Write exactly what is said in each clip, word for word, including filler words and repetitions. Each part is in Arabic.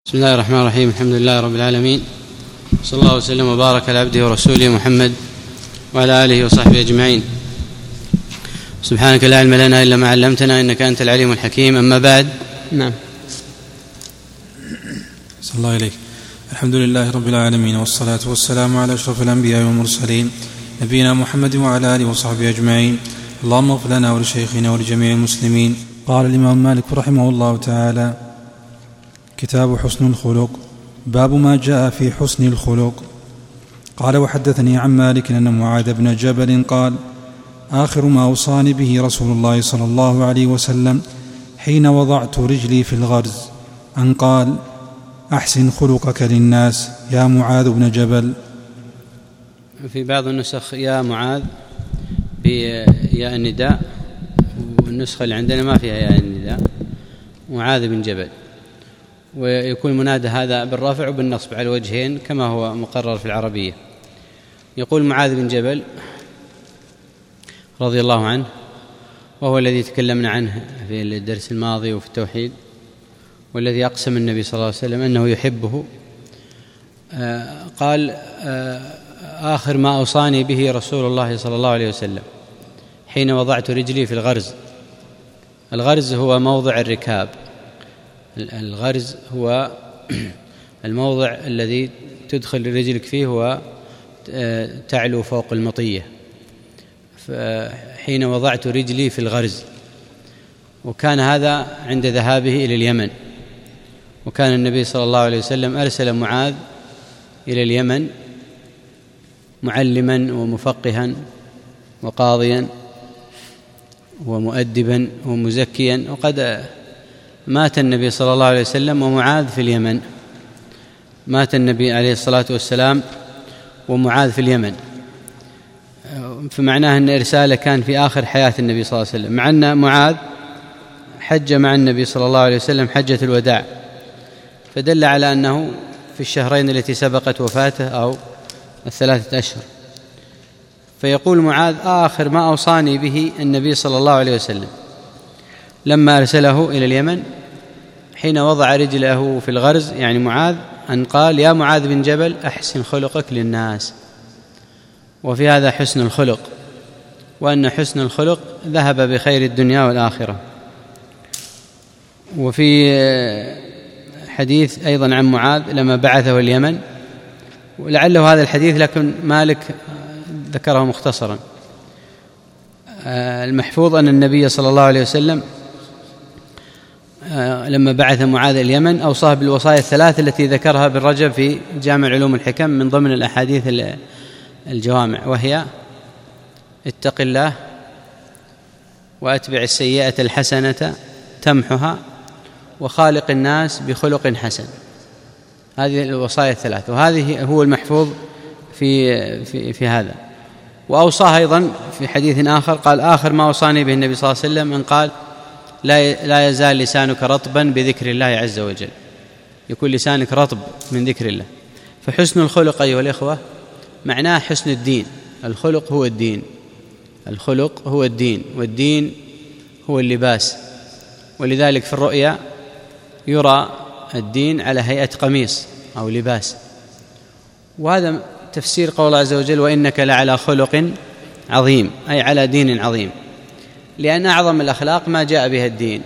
بسم الله الرحمن الرحيم. الحمد لله رب العالمين، صلى الله وسلم وبارك على عبده ورسوله محمد وعلى آله وصحبه أجمعين. سبحانك لا علم لنا إلا ما علمتنا إنك أنت العليم الحكيم. أما بعد. نعم. صلى الله عليك. الحمد لله رب العالمين، والصلاة والسلام على أشرف الأنبياء والمرسلين نبينا محمد وعلى آله وصحبه أجمعين. اللهم اغفر لنا ولشيخنا ولجميع المسلمين. قال الإمام مالك رحمه الله تعالى: كتاب حسن الخلق، باب ما جاء في حسن الخلق. قال: وحدثني عن مالك أن معاذ بن جبل قال: آخر ما أوصاني به رسول الله صلى الله عليه وسلم حين وضعت رجلي في الغرز أن قال: أحسن خلقك للناس يا معاذ بن جبل. في بعض النسخ يا معاذ بياء النداء، والنسخة اللي عندنا ما فيها ياء النداء، معاذ بن جبل، ويكون المنادى هذا بالرفع وبالنصب على الوجهين كما هو مقرر في العربية. يقول معاذ بن جبل رضي الله عنه، وهو الذي تكلمنا عنه في الدرس الماضي وفي التوحيد، والذي أقسم النبي صلى الله عليه وسلم أنه يحبه. آه قال: آه آخر ما أوصاني به رسول الله صلى الله عليه وسلم حين وضعت رجلي في الغرز. الغرز هو موضع الركاب. الغرز هو الموضع الذي تدخل رجلك فيه وتعلو فوق المطية. حين وضعت رجلي في الغرز، وكان هذا عند ذهابه إلى اليمن، وكان النبي صلى الله عليه وسلم أرسل معاذ إلى اليمن معلما ومفقها وقاضيا ومؤدبا ومزكيا. وقد مات النبي صلى الله عليه وسلم ومعاذ في اليمن، مات النبي عليه الصلاة والسلام ومعاذ في اليمن، فمعناه أن إرساله كان في آخر حياة النبي صلى الله عليه وسلم، مع أن معاذ حج مع النبي صلى الله عليه وسلم حجة الوداع، فدل على أنه في الشهرين التي سبقت وفاته أو الثلاثة أشهر. فيقول معاذ: آخر ما أوصاني به النبي صلى الله عليه وسلم لما أرسله إلى اليمن حين وضع رجله في الغرز، يعني معاذ، أن قال: يا معاذ بن جبل أحسن خلقك للناس. وفي هذا حسن الخلق، وأن حسن الخلق ذهب بخير الدنيا والآخرة. وفي حديث أيضا عن معاذ لما بعثه اليمن، ولعله هذا الحديث لكن مالك ذكره مختصرا. المحفوظ أن النبي صلى الله عليه وسلم لما بعث معاذ اليمن أوصاه بالوصايا الثلاث التي ذكرها ابن رجب في جامع علوم الحكم من ضمن الأحاديث الجوامع، وهي: اتق الله وأتبع السيئة الحسنة تمحها وخالق الناس بخلق حسن. هذه الوصايا الثلاث، وهذه هو المحفوظ في في في هذا. وأوصاه أيضا في حديث آخر، قال: آخر ما أوصاني به النبي صلى الله عليه وسلم أن قال: لا لا يزال لسانك رطبا بذكر الله عز وجل، يكون لسانك رطب من ذكر الله. فحسن الخلق أيها الإخوة معناه حسن الدين. الخلق هو الدين، الخلق هو الدين، والدين هو اللباس. ولذلك في الرؤيا يرى الدين على هيئة قميص أو لباس، وهذا تفسير قول الله عز وجل: وإنك لعلى خلق عظيم، أي على دين عظيم، لأن أعظم الأخلاق ما جاء بها الدين.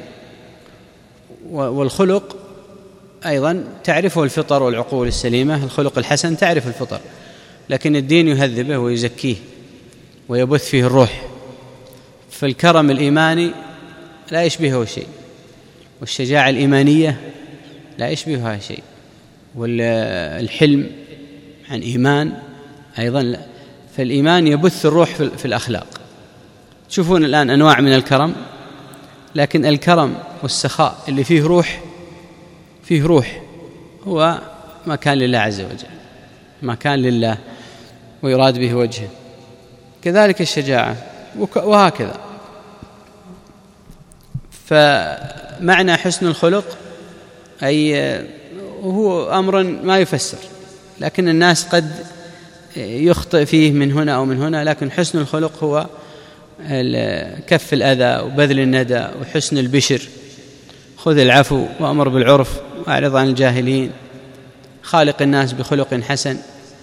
والخلق أيضا تعرفه الفطر والعقول السليمة، الخلق الحسن تعرف الفطر، لكن الدين يهذبه ويزكيه ويبث فيه الروح. فالكرم الإيماني لا يشبهه شيء، والشجاعة الإيمانية لا يشبهها شيء، والحلم عن إيمان أيضا لا. فالإيمان يبث الروح في الأخلاق. تشوفون الآن أنواع من الكرم، لكن الكرم والسخاء اللي فيه روح، فيه روح، هو ما كان لله عز وجل، ما كان لله ويراد به وجهه. كذلك الشجاعة، وهكذا. فمعنى حسن الخلق أي هو أمر ما يفسر، لكن الناس قد يخطئ فيه من هنا أو من هنا. لكن حسن الخلق هو كف الأذى وبذل الندى وحسن البشر، خذ العفو وأمر بالعرف وأعرض عن الجاهلين، خالق الناس بخلق حسن،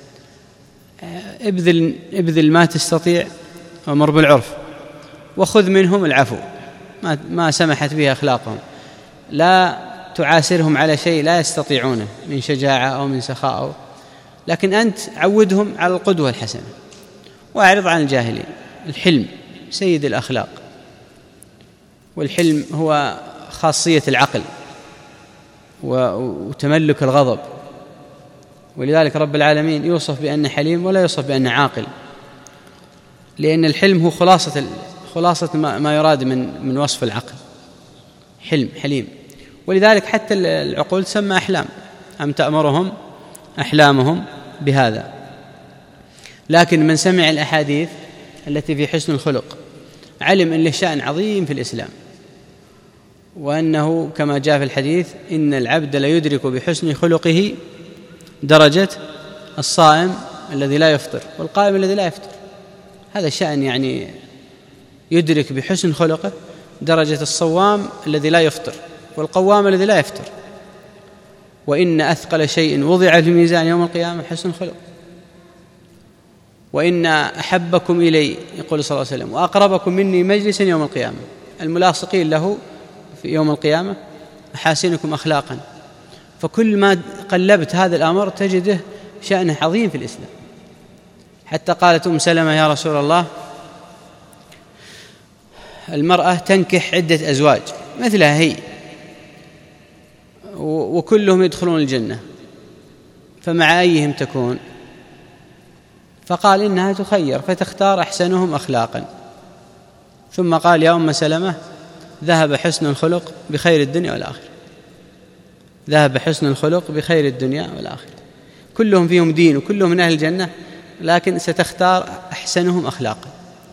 ابذل, ابذل ما تستطيع وامر بالعرف، وخذ منهم العفو ما, ما سمحت به أخلاقهم، لا تعاسرهم على شيء لا يستطيعونه من شجاعة أو من سخاء أو، لكن أنت عودهم على القدوة الحسنة. وأعرض عن الجاهلين. الحلم سيد الأخلاق، والحلم هو خاصية العقل وتملك الغضب، ولذلك رب العالمين يوصف بأنه حليم ولا يوصف بأنه عاقل، لأن الحلم هو خلاصة خلاصة ما يراد من من وصف العقل، حلم حليم. ولذلك حتى العقول تسمى أحلام، أم تأمرهم أحلامهم بهذا. لكن من سمع الأحاديث التي في حسن الخلق علم أن له شأن عظيم في الإسلام، وأنه كما جاء في الحديث إن العبد لا يدرك بحسن خلقه درجة الصائم الذي لا يفطر والقائم الذي لا يفطر. هذا شأن يعني يدرك بحسن خلقه درجة الصوام الذي لا يفطر والقوام الذي لا يفطر. وإن أثقل شيء وضع في الميزان يوم القيامة حسن الخلق، وإن أحبكم إلي يقول صلى الله عليه وسلم وأقربكم مني مجلسا يوم القيامة الملاصقين له في يوم القيامة أحاسنكم أخلاقا. فكل ما قلبت هذا الأمر تجده شأنه عظيم في الإسلام. حتى قالت أم سلمة يا رسول الله المرأة تنكح عدة أزواج مثلها هي وكلهم يدخلون الجنة، فمع أيهم تكون؟ فقال إنها تخير فتختار أحسنهم أخلاقا. ثم قال يا أم سلمة ذهب حسن الخلق بخير الدنيا والآخرة، ذهب حسن الخلق بخير الدنيا والآخرة. كلهم فيهم دين وكلهم من أهل الجنة، لكن ستختار أحسنهم أخلاقا.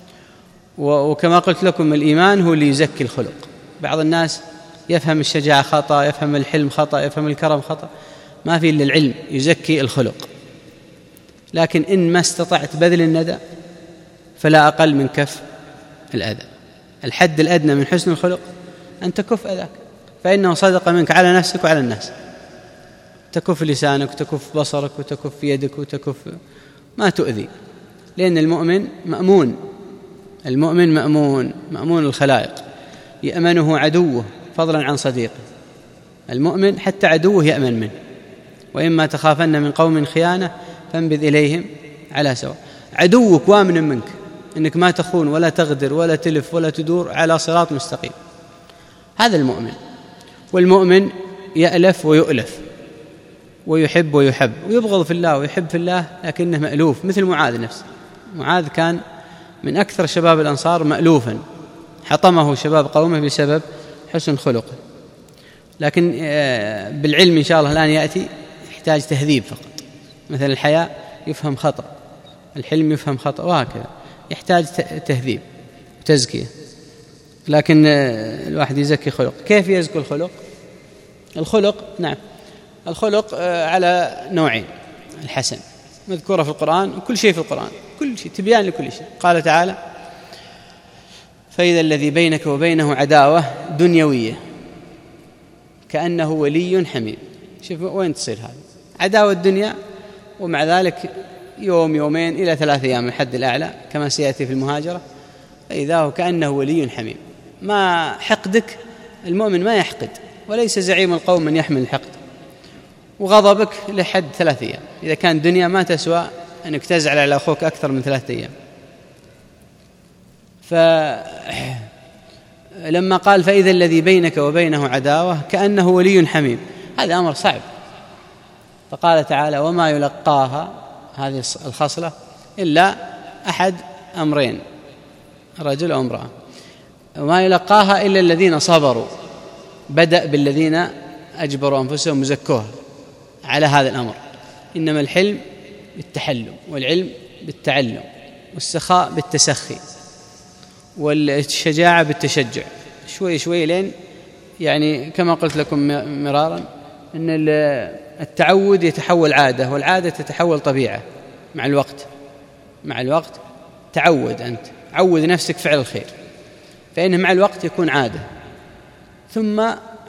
وكما قلت لكم الإيمان هو اللي يزكي الخلق. بعض الناس يفهم الشجاعة خطأ، يفهم الحلم خطأ، يفهم الكرم خطأ، ما في إلا العلم يزكي الخلق. لكن إن ما استطعت بذل الندى فلا أقل من كف الأذى. الحد الأدنى من حسن الخلق أن تكف أذاك، فإنه صدق منك على نفسك وعلى الناس. تكف لسانك وتكف بصرك وتكف يدك وتكف ما تؤذي، لأن المؤمن مأمون، المؤمن مأمون مأمون الخلائق، يأمنه عدوه فضلا عن صديقه. المؤمن حتى عدوه يأمن منه. وإما تخافن من قوم خيانة فانبذ إليهم على سواء. عدوك وامن منك إنك ما تخون ولا تغدر ولا تلف ولا تدور على صراط مستقيم. هذا المؤمن. والمؤمن يألف ويؤلف ويحب ويحب ويبغض في الله ويحب في الله، لكنه مألوف، مثل معاذ نفسه. معاذ كان من أكثر شباب الأنصار مألوفا، حطمه شباب قومه بسبب حسن خلقه. لكن بالعلم إن شاء الله الآن يأتي يحتاج تهذيب فقط. مثل الحياء يفهم خطأ، الحلم يفهم خطأ، وهكذا يحتاج تهذيب وتزكية. لكن الواحد يزكي خلق. كيف يزكي الخلق؟ الخلق نعم الخلق على نوعين: الحسن مذكورة في القرآن، وكل شيء في القرآن كل شيء تبيان لكل شيء. قال تعالى فإذا الذي بينك وبينه عداوة دنيوية كأنه ولي حميم. شوف وين تصير هذه عداوة الدنيا، ومع ذلك يوم يومين إلى ثلاث أيام الحد الأعلى كما سيأتي في المهاجرة، فإذا هو كأنه ولي حميم. ما حقدك، المؤمن ما يحقد، وليس زعيم القوم من يحمل الحقد. وغضبك لحد ثلاث أيام، إذا كان دنيا ما تسوى أنك تزعل على أخوك أكثر من ثلاثة أيام. فلما قال فإذا الذي بينك وبينه عداوة كأنه ولي حميم، هذا أمر صعب. فقال تعالى وما يلقاها هذه الخصلة إلا أحد أمرين، رجل أو امرأة. وما يلقاها إلا الذين صبروا، بدأ بالذين أجبروا أنفسهم وزكوها على هذا الأمر. إنما الحلم بالتحلم، والعلم بالتعلم، والسخاء بالتسخي، والشجاعة بالتشجع، شوي شوي لين يعني كما قلت لكم مرارا أن التعود يتحول عادة، والعادة تتحول طبيعة مع الوقت. مع الوقت تعود، أنت عود نفسك فعل الخير، فإنه مع الوقت يكون عادة، ثم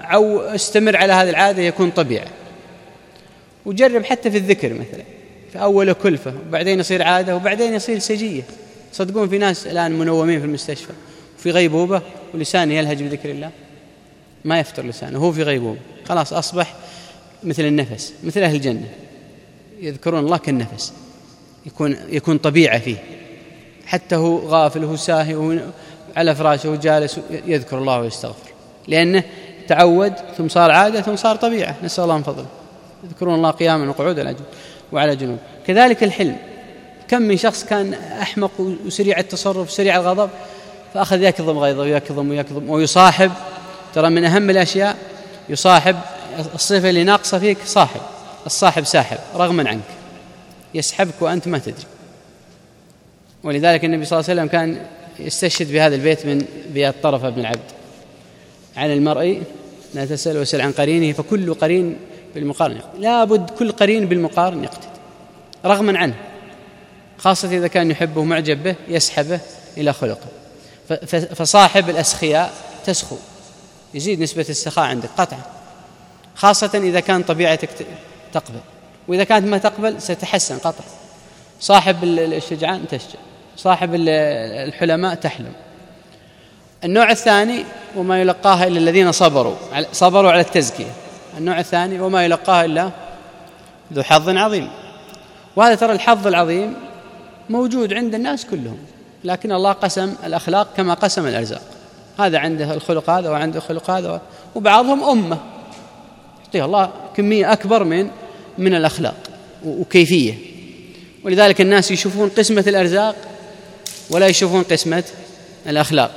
أو استمر على هذه العادة يكون طبيعة. وجرب حتى في الذكر مثلا، في أول كلفة وبعدين يصير عادة وبعدين يصير سجية. صدقون في ناس الآن منومين في المستشفى وفي غيبوبة ولسانه يلهج بذكر الله، ما يفتر لسانه، هو في غيبوبة، خلاص أصبح مثل النفس، مثل أهل الجنة يذكرون الله كالنفس، يكون يكون طبيعة فيه، حتى هو غافل وهو ساهي وهو على فراشه وجالس يذكر الله ويستغفر، لأنه تعود ثم صار عادة ثم صار طبيعة. نسأل الله من فضله. يذكرون الله قياما وقعودا وعلى جنوب. كذلك الحلم، كم من شخص كان أحمق وسريع التصرف سريع الغضب فأخذ يكظم غيظه ويكظم ويكظم ويصاحب. ترى من أهم الأشياء يصاحب، الصفة اللي ناقصة فيك صاحب، الصاحب ساحب رغما عنك، يسحبك وأنت ما تدري. ولذلك النبي صلى الله عليه وسلم كان يستشهد بهذا البيت من بيات طرفة بن العبد: عن المرء لا تسأل وسل عن قرينه فكل قرين بالمقارن يقتدي. لا بد كل قرين بالمقارن يقتدي رغما عنه، خاصة إذا كان يحبه معجب به يسحبه إلى خلقه. فصاحب الأسخياء تسخو، يزيد نسبة السخاء عندك قطعا، خاصة إذا كان طبيعتك تقبل، وإذا كانت ما تقبل ستحسن قطعا. صاحب الشجعان تشجع، صاحب الحلماء تحلم. النوع الثاني وما يلقاها إلا الذين صبروا صبروا على التزكية. النوع الثاني وما يلقاها إلا ذو حظ عظيم. وهذا ترى الحظ العظيم موجود عند الناس كلهم، لكن الله قسم الأخلاق كما قسم الأرزاق، هذا عنده الخلق هذا وعنده الخلق هذا، وبعضهم أمة يعطيه الله كمية أكبر من من الأخلاق وكيفية. ولذلك الناس يشوفون قسمة الأرزاق ولا يشوفون قسمة الأخلاق.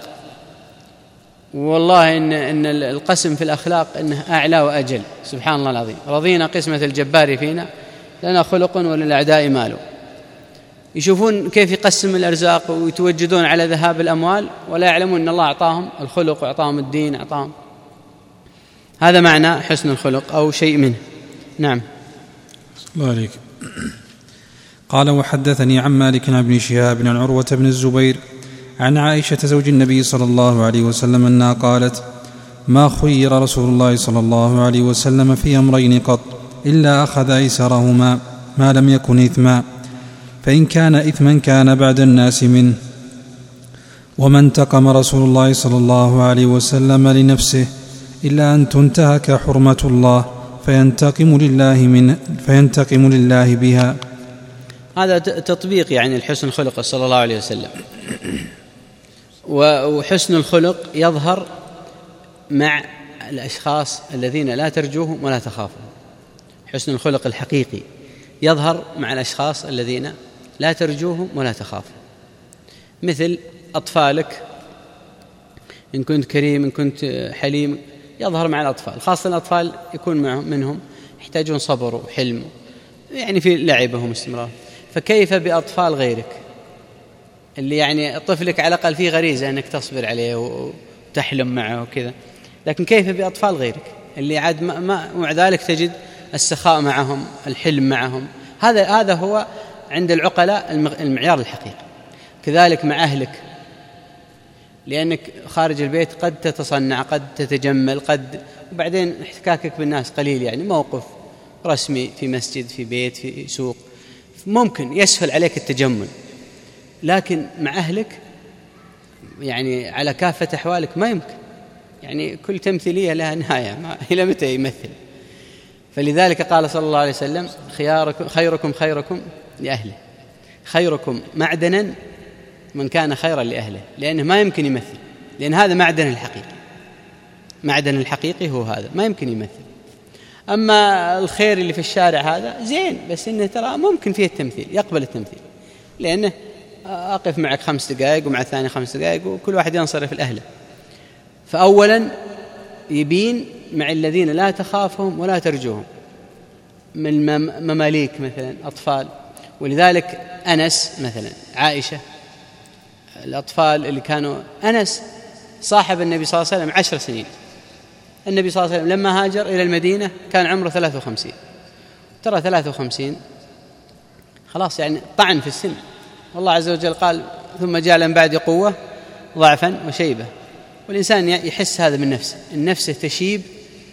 والله إن إن القسم في الأخلاق إنه أعلى وأجل، سبحان الله العظيم. رضينا قسمة الجبار فينا لنا خلق وللأعداء مال. يشوفون كيف يقسم الأرزاق ويتوجدون على ذهاب الأموال ولا يعلمون أن الله أعطاهم الخلق وأعطاهم الدين أعطاهم. هذا معنى حسن الخلق أو شيء منه. نعم. الله عليك. قال: وحدثني عن مالك عن ابن شهاب عن عروة بن الزبير عن عائشة زوج النبي صلى الله عليه وسلم أنها قالت: ما خير رسول الله صلى الله عليه وسلم في أمرين قط إلا أخذ أيسرهما ما لم يكن إثما، فإن كان إثما كان بعد الناس منه. وما انتقم رسول الله صلى الله عليه وسلم لنفسه إلا أن تنتهك حرمة الله فينتقم لله من فينتقم لله بها. هذا تطبيق يعني الحسن الخلق صلى الله عليه وسلم. وحسن الخلق يظهر مع الأشخاص الذين لا ترجوهم ولا تخافهم. حسن الخلق الحقيقي يظهر مع الأشخاص الذين لا ترجوهم ولا تخافهم، مثل أطفالك، إن كنت كريم إن كنت حليم، يظهر مع الأطفال، خاصة الأطفال يكون معهم منهم يحتاجون صبر وحلم يعني في لعبهم استمرار. فكيف بأطفال غيرك اللي يعني طفلك على الأقل فيه غريزة أنك تصبر عليه وتحلم معه وكذا، لكن كيف بأطفال غيرك اللي عاد ما, ما ومع ذلك تجد السخاء معهم الحلم معهم. هذا هذا هو عند العقلاء المعيار الحقيقي. كذلك مع أهلك، لأنك خارج البيت قد تتصنع قد تتجمل قد وبعدين احتكاكك بالناس قليل، يعني موقف رسمي في مسجد في بيت في سوق ممكن يسهل عليك التجمل، لكن مع أهلك يعني على كافة أحوالك ما يمكن، يعني كل تمثيلية لها نهاية، ما إلى متى يمثل. فلذلك قال صلى الله عليه وسلم: خياركم خيركم خيركم لأهله. خيركم معدنا من كان خيرا لأهله، لأنه ما يمكن يمثل، لأن هذا معدن الحقيقي. معدن الحقيقي هو هذا، ما يمكن يمثل. أما الخير اللي في الشارع هذا زين، بس إنه ترى ممكن فيه التمثيل، يقبل التمثيل، لأنه أقف معك خمس دقائق ومع الثاني خمس دقائق وكل واحد ينصرف لأهله. فأولا يبين مع الذين لا تخافهم ولا ترجوهم من مماليك مثلا أطفال. ولذلك أنس مثلا عائشة، الأطفال اللي كانوا، أنس صاحب النبي صلى الله عليه وسلم عشر سنين. النبي صلى الله عليه وسلم لما هاجر إلى المدينة كان عمره ثلاثة وخمسين. ترى ثلاثة وخمسين خلاص يعني طعن في السن، والله عز وجل قال: ثم جعل من بعد قوة ضعفا وشيبة. والإنسان يحس هذا من نفسه، النفس تشيب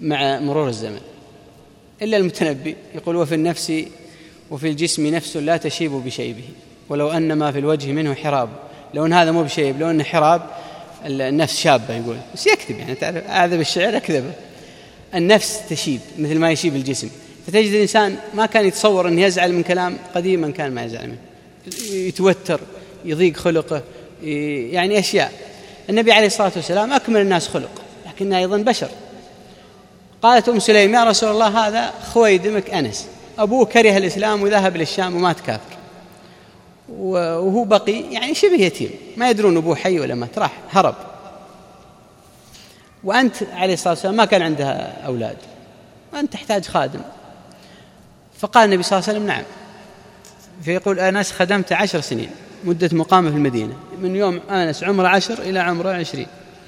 مع مرور الزمن، إلا المتنبي يقول: وفي النفس وفي الجسم نفس لا تشيب بشيبه، ولو أن ما في الوجه منه حراب. لو أن هذا مو بشيب، لو أن حراب النفس شابة، يقول بس يكذب، يعني تعرف هذا بالشعر أكذبه. النفس تشيب مثل ما يشيب الجسم، فتجد الإنسان ما كان يتصور أن يزعل من كلام قديما كان ما يزعل منه، يتوتر، يضيق خلقه، يعني أشياء. النبي عليه الصلاة والسلام أكمل الناس خلق، لكنه أيضا بشر. قالت أم سليم: يا رسول الله، هذا خويدمك أنس، أبوه كره الإسلام وذهب للشام ومات كافر، وهو بقي يعني شبه يتيم، ما يدرون أبوه حي ولا مات، راح هرب. وأنت عليه الصلاة والسلام ما كان عندها أولاد، وأنت تحتاج خادم. فقال النبي صلى الله عليه وسلم: نعم. فيقول أنس: خدمت عشر سنين، مدة مقامه في المدينة، من يوم أنس عمره عشر إلى عمره عشرين.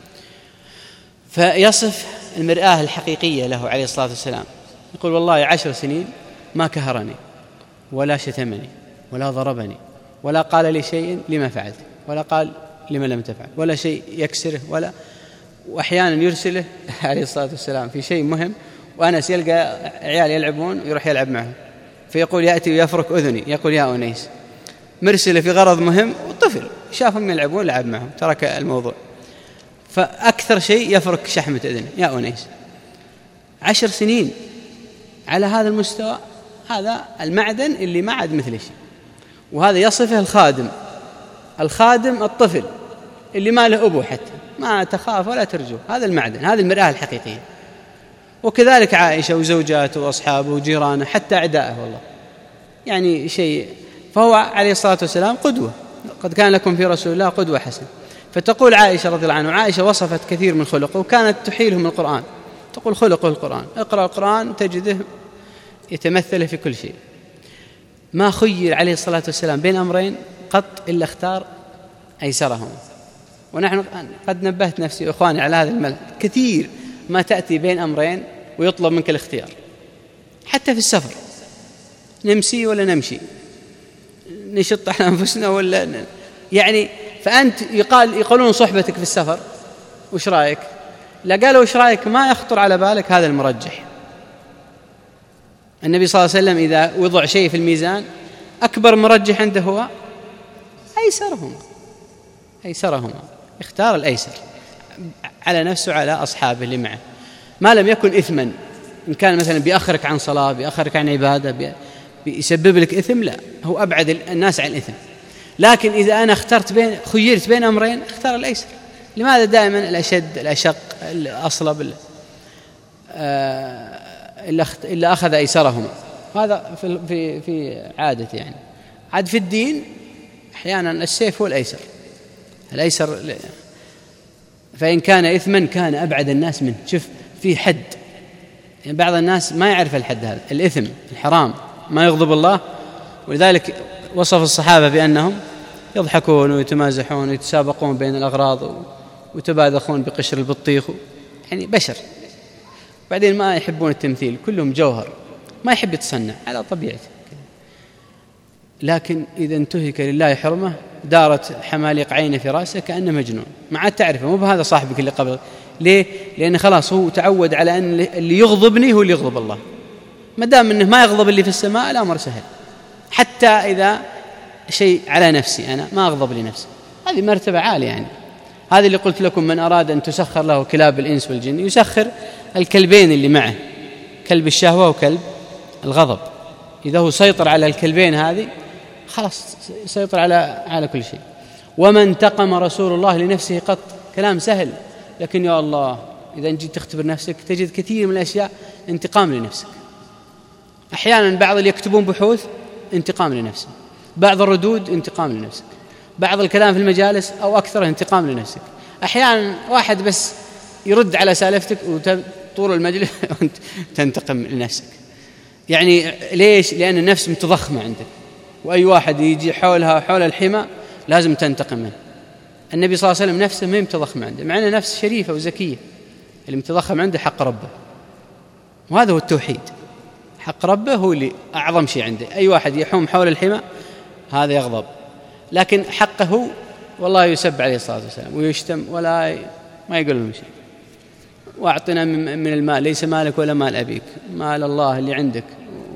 فيصف المرآة الحقيقية له عليه الصلاة والسلام، يقول: والله عشر سنين ما كهرني ولا شتمني ولا ضربني ولا قال لي شيء لما فعلت ولا قال لما لم تفعل، ولا شيء يكسره، ولا وأحيانا يرسله عليه الصلاة والسلام في شيء مهم، وأنس يلقى عيال يلعبون ويروح يلعب معهم، فيقول: يأتي ويفرك أذني، يقول: يا أنيس، مرسله في غرض مهم، والطفل شافهم يلعبون لعب معهم، ترك الموضوع. فأكثر شيء يفرك شحمة أذنه: يا أنيس. عشر سنين على هذا المستوى، هذا المعدن اللي ما عاد مثل شيء. وهذا يصفه الخادم. الخادم الطفل اللي ما له أبو، حتى ما تخاف ولا ترجو، هذا المعدن، هذه المرآة الحقيقية. وكذلك عائشة وزوجاته وأصحابه وجيرانه، حتى أعدائه، والله يعني شيء. فهو عليه الصلاة والسلام قدوة، قد كان لكم في رسول الله قدوة حسنة. فتقول عائشة رضي الله عنها، وعائشة وصفت كثير من خلقه، وكانت تحيلهم القرآن، تقول: خلقه القرآن، اقرأ القرآن تجده يتمثل في كل شيء. ما خير عليه الصلاة والسلام بين أمرين قط إلا اختار أيسرهم. ونحن قد نبهت نفسي وإخواني على هذا الملل، كثير ما تأتي بين أمرين ويطلب منك الاختيار، حتى في السفر، نمسي ولا نمشي، نشط على أنفسنا ولا ن... يعني فأنت يقال يقولون صحبتك في السفر وش رأيك؟ لا، قالوا وش رأيك ما يخطر على بالك هذا المرجح. النبي صلى الله عليه وسلم إذا وضع شيء في الميزان، أكبر مرجح عنده هو أيسرهما، أيسرهما، اختار الأيسر على نفسه وعلى أصحابه اللي معه، ما لم يكن إثما. إن كان مثلا بيأخرك عن صلاة، بيأخرك عن عبادة، بيسبب لك إثم، لا، هو أبعد الناس عن الإثم. لكن إذا أنا اخترت بين خيرت بين أمرين، اختار الأيسر. لماذا دائما الأشد الأشق الأصلب إلا أخذ أيسرهما؟ هذا في في في عادة، يعني عاد في الدين أحيانا السيف هو الأيسر، الأيسر. فإن كان إثما كان أبعد الناس منه. شوف في حد، يعني بعض الناس ما يعرف الحد هذا، الإثم الحرام ما يغضب الله، ولذلك وصف الصحابة بأنهم يضحكون ويتمازحون ويتسابقون بين الأغراض ويتباذخون بقشر البطيخ، يعني بشر. بعدين ما يحبون التمثيل، كلهم جوهر، ما يحب يتصنع على طبيعته. لكن إذا انتهك لله حرمه دارت حماليق عينه في رأسه كأنه مجنون، ما عاد تعرفه، مو بهذا صاحبك اللي قبل. ليه؟ لأن خلاص هو تعود على أن اللي يغضبني هو اللي يغضب الله. ما دام أنه ما يغضب اللي في السماء، الأمر سهل. حتى إذا شيء على نفسي أنا ما أغضب لنفسي، هذه مرتبة عالية. يعني هذا اللي قلت لكم: من أراد أن تسخر له كلاب الإنس والجن يسخر الكلبين اللي معه، كلب الشهوة وكلب الغضب. إذا هو سيطر على الكلبين هذه، خلاص سيطر على على كل شيء. وما انتقم رسول الله لنفسه قط، كلام سهل، لكن يا الله إذا جيت تختبر نفسك تجد كثير من الأشياء انتقام لنفسك. أحيانا بعض اللي يكتبون بحوث انتقام لنفسه، بعض الردود انتقام لنفسك، بعض الكلام في المجالس أو أكثر انتقام لنفسك. أحيانا واحد بس يرد على سالفتك وطول المجلس تنتقم لنفسك. يعني ليش؟ لأن النفس متضخمة عندك، وأي واحد يجي حولها حول الحمى لازم تنتقم منه. النبي صلى الله عليه وسلم نفسه ما متضخم عنده، مع أنه نفس شريفة وزكية. اللي متضخم عنده حق ربه، وهذا هو التوحيد. حق ربه هو اللي أعظم شيء عنده. أي واحد يحوم حول الحمى هذا يغضب، لكن حقه والله يسب عليه الصلاة والسلام ويشتم ولا ما يقول لهم شيء. وأعطنا من المال، ليس مالك ولا مال أبيك، مال الله اللي عندك.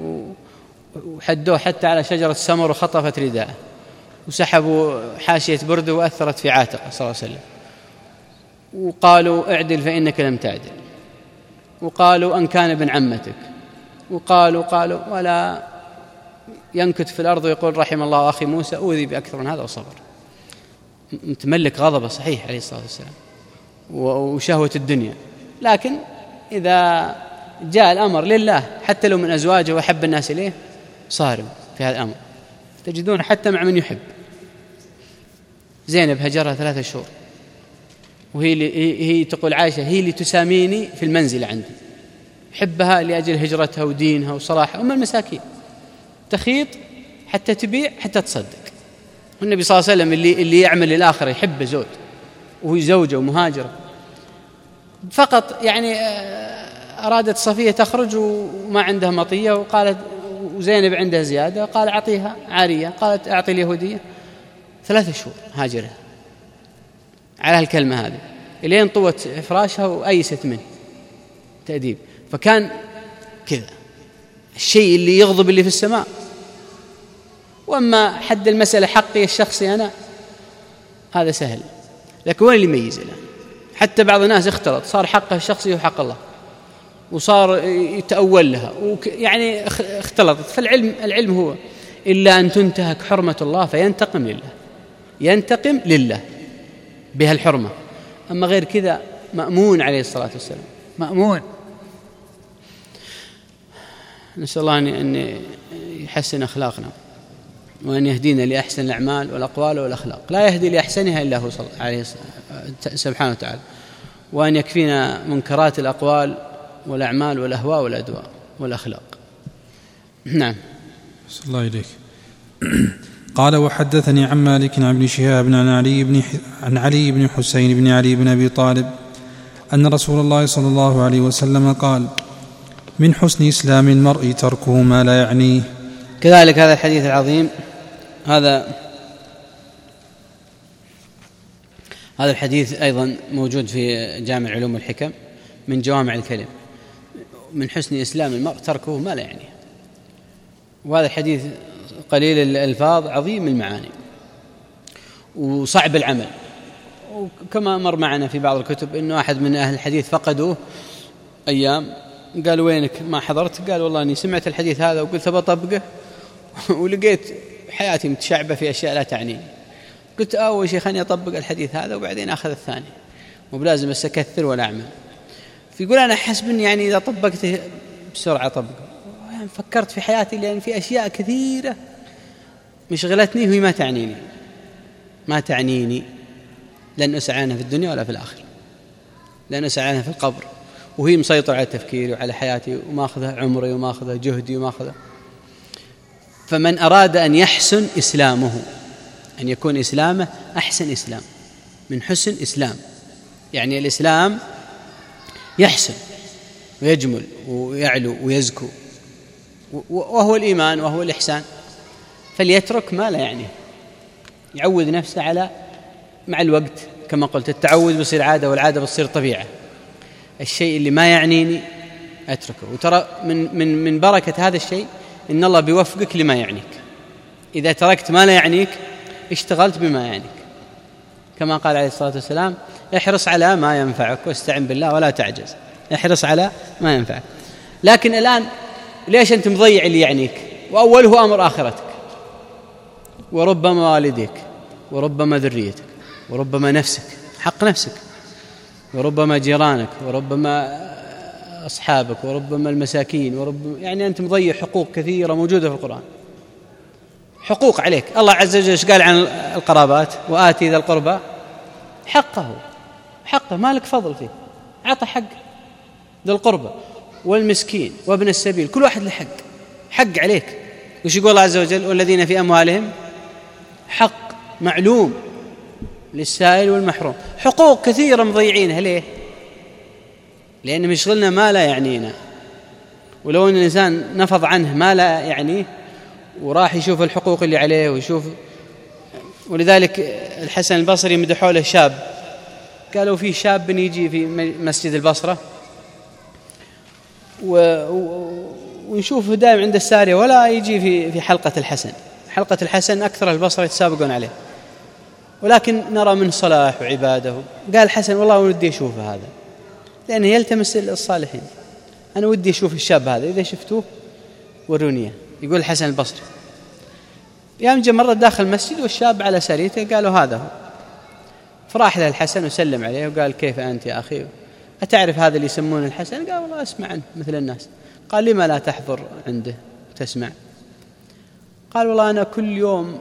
وحدوه حتى على شجرة سمر وخطفت رداءه، وسحبوا حاشية برده وأثرت في عاتقه صلى الله عليه وسلم، وقالوا اعدل فإنك لم تعدل، وقالوا أن كان ابن عمتك، وقالوا قالوا ولا ينكت في الأرض ويقول رحم الله أخي موسى أوذي بأكثر من هذا وصبر. متملك غضبه صحيح عليه الصلاة والسلام وشهوة الدنيا، لكن إذا جاء الأمر لله حتى لو من أزواجه وحب الناس إليه صارم في هذا الأمر. تجدون حتى مع من يحب. زينب هجرها ثلاثة شهور، وهي اللي هي تقول عائشة هي اللي تساميني في المنزل عندي، حبها لأجل هجرتها ودينها وصلاحها. أم المساكين تخيط حتى تبيع حتى تصدق. والنبي صلى الله عليه وسلم اللي, اللي يعمل للآخرة يحب زوج وهي زوجة ومهاجرة، فقط يعني أرادت صفية تخرج وما عندها مطية، وقالت وزينب عندها زيادة، قال أعطيها عارية، قالت أعطي اليهودية. ثلاثة شهور هاجرها على هالكلمة هذه، إلين طوت فراشها وأيست منه تأديب. فكان كذا الشيء اللي يغضب اللي في السماء. وأما حد المسألة حقي الشخصي أنا هذا سهل، لكن وين اللي يميز الآن؟ حتى بعض الناس اختلط، صار حقه الشخصي وحق الله، وصار يتأول لها، يعني اختلطت. فالعلم العلم هو إلا أن تنتهك حرمة الله فينتقم لله، ينتقم لله بهالحرمة. أما غير كذا مأمون عليه الصلاة والسلام، مأمون. نسأل الله أن يحسن أخلاقنا وأن يهدينا لأحسن الأعمال والأقوال والأخلاق، لا يهدي لأحسنها إلا هو عليه سبحانه وتعالى، وأن يكفينا منكرات الأقوال والأعمال والأهواء والأدواء والأخلاق. نعم. صلى الله عليك. قال وحدثني عن مالك عن ابن شهاب عن علي بن عن علي بن حسين بن علي بن أبي طالب أن رسول الله صلى الله عليه وسلم قال من حسن إسلام المرء تركه ما لا يعنيه. كذلك هذا الحديث العظيم، هذا هذا الحديث أيضا موجود في جامع علوم الحكم من جوامع الكلم. من حسن إسلام المرء تركه ما لا يعنيه. وهذا الحديث قليل الألفاظ عظيم المعاني وصعب العمل. وكما مر معنا في بعض الكتب إنه أحد من أهل الحديث فقدوه أيام، قال وينك ما حضرت؟ قال والله أني سمعت الحديث هذا وقلت بطبقه ولقيت حياتي متشعبة في أشياء لا تعنيني. قلت أول شيء خلني أطبق الحديث هذا وبعدين أخذ الثاني، مو بلازم بس أكثر ولا أعمل. فيقول أنا حسب إني يعني إذا طبقته بسرعة طبقه. يعني فكرت في حياتي لأن في أشياء كثيرة مشغلتني وهي ما تعنيني ما تعنيني لن أسعى عنها في الدنيا ولا في الآخرة، لن أسعى عنها في القبر، وهي مسيطرة على تفكيري وعلى حياتي وما أخذها عمري وما أخذها جهدي وما أخذها. فمن أراد أن يحسن إسلامه، أن يكون إسلامه أحسن إسلام، من حسن إسلام يعني الإسلام يحسن ويجمل ويعلو ويزكو، وهو الإيمان وهو الإحسان. فليترك ما لا يعنيه، يعود نفسه على مع الوقت كما قلت التعود بصير عادة والعادة بتصير طبيعة. الشيء اللي ما يعنيني أتركه. وترى من, من, من بركة هذا الشيء إن الله بيوفقك لما يعنيك. إذا تركت ما لا يعنيك اشتغلت بما يعنيك، كما قال عليه الصلاة والسلام احرص على ما ينفعك واستعن بالله ولا تعجز. احرص على ما ينفعك. لكن الآن ليش أنت مضيع اللي يعنيك؟ وأوله أمر آخرتك، وربما والديك، وربما ذريتك، وربما نفسك، حق نفسك، وربما جيرانك، وربما أصحابك، وربما المساكين، وربما يعني أنت مضيع حقوق كثيرة موجودة في القرآن، حقوق عليك. الله عز وجل قال عن القرابات وآتي ذا القربى حقه، حقه ما لك فضل فيه، أعطى حق ذا القربى والمسكين وابن السبيل، كل واحد له حق، حق عليك. وش يقول الله عز وجل؟ والذين في أموالهم حق معلوم للسائل والمحروم. حقوق كثيرة مضيعينها. ليه؟ لأن مشغلنا ما لا يعنينا. ولو أن الإنسان نفض عنه ما لا يعنيه وراح يشوف الحقوق اللي عليه ويشوف. ولذلك الحسن البصري مدحوا له شاب قالوا في شاب يجي في مسجد البصرة و... ونشوفه دائم عند السارية ولا يجي في في حلقة الحسن. حلقة الحسن أكثر البصرة يتسابقون عليه، ولكن نرى من صلاح وعباده. قال الحسن والله ودي أشوفه هذا، لأنه يلتمس الصالحين. أنا ودي أشوف الشاب هذا، إذا شفتوه ورونيه. يقول الحسن البصري يوم جاء مرة داخل المسجد والشاب على ساريته، قالوا هذا هو. فراح له الحسن وسلم عليه وقال كيف أنت يا أخي، أتعرف هذا اللي يسمونه الحسن؟ قال والله أسمع عنه مثل الناس. قال لما لا تحضر عنده وتسمع؟ قال والله أنا كل يوم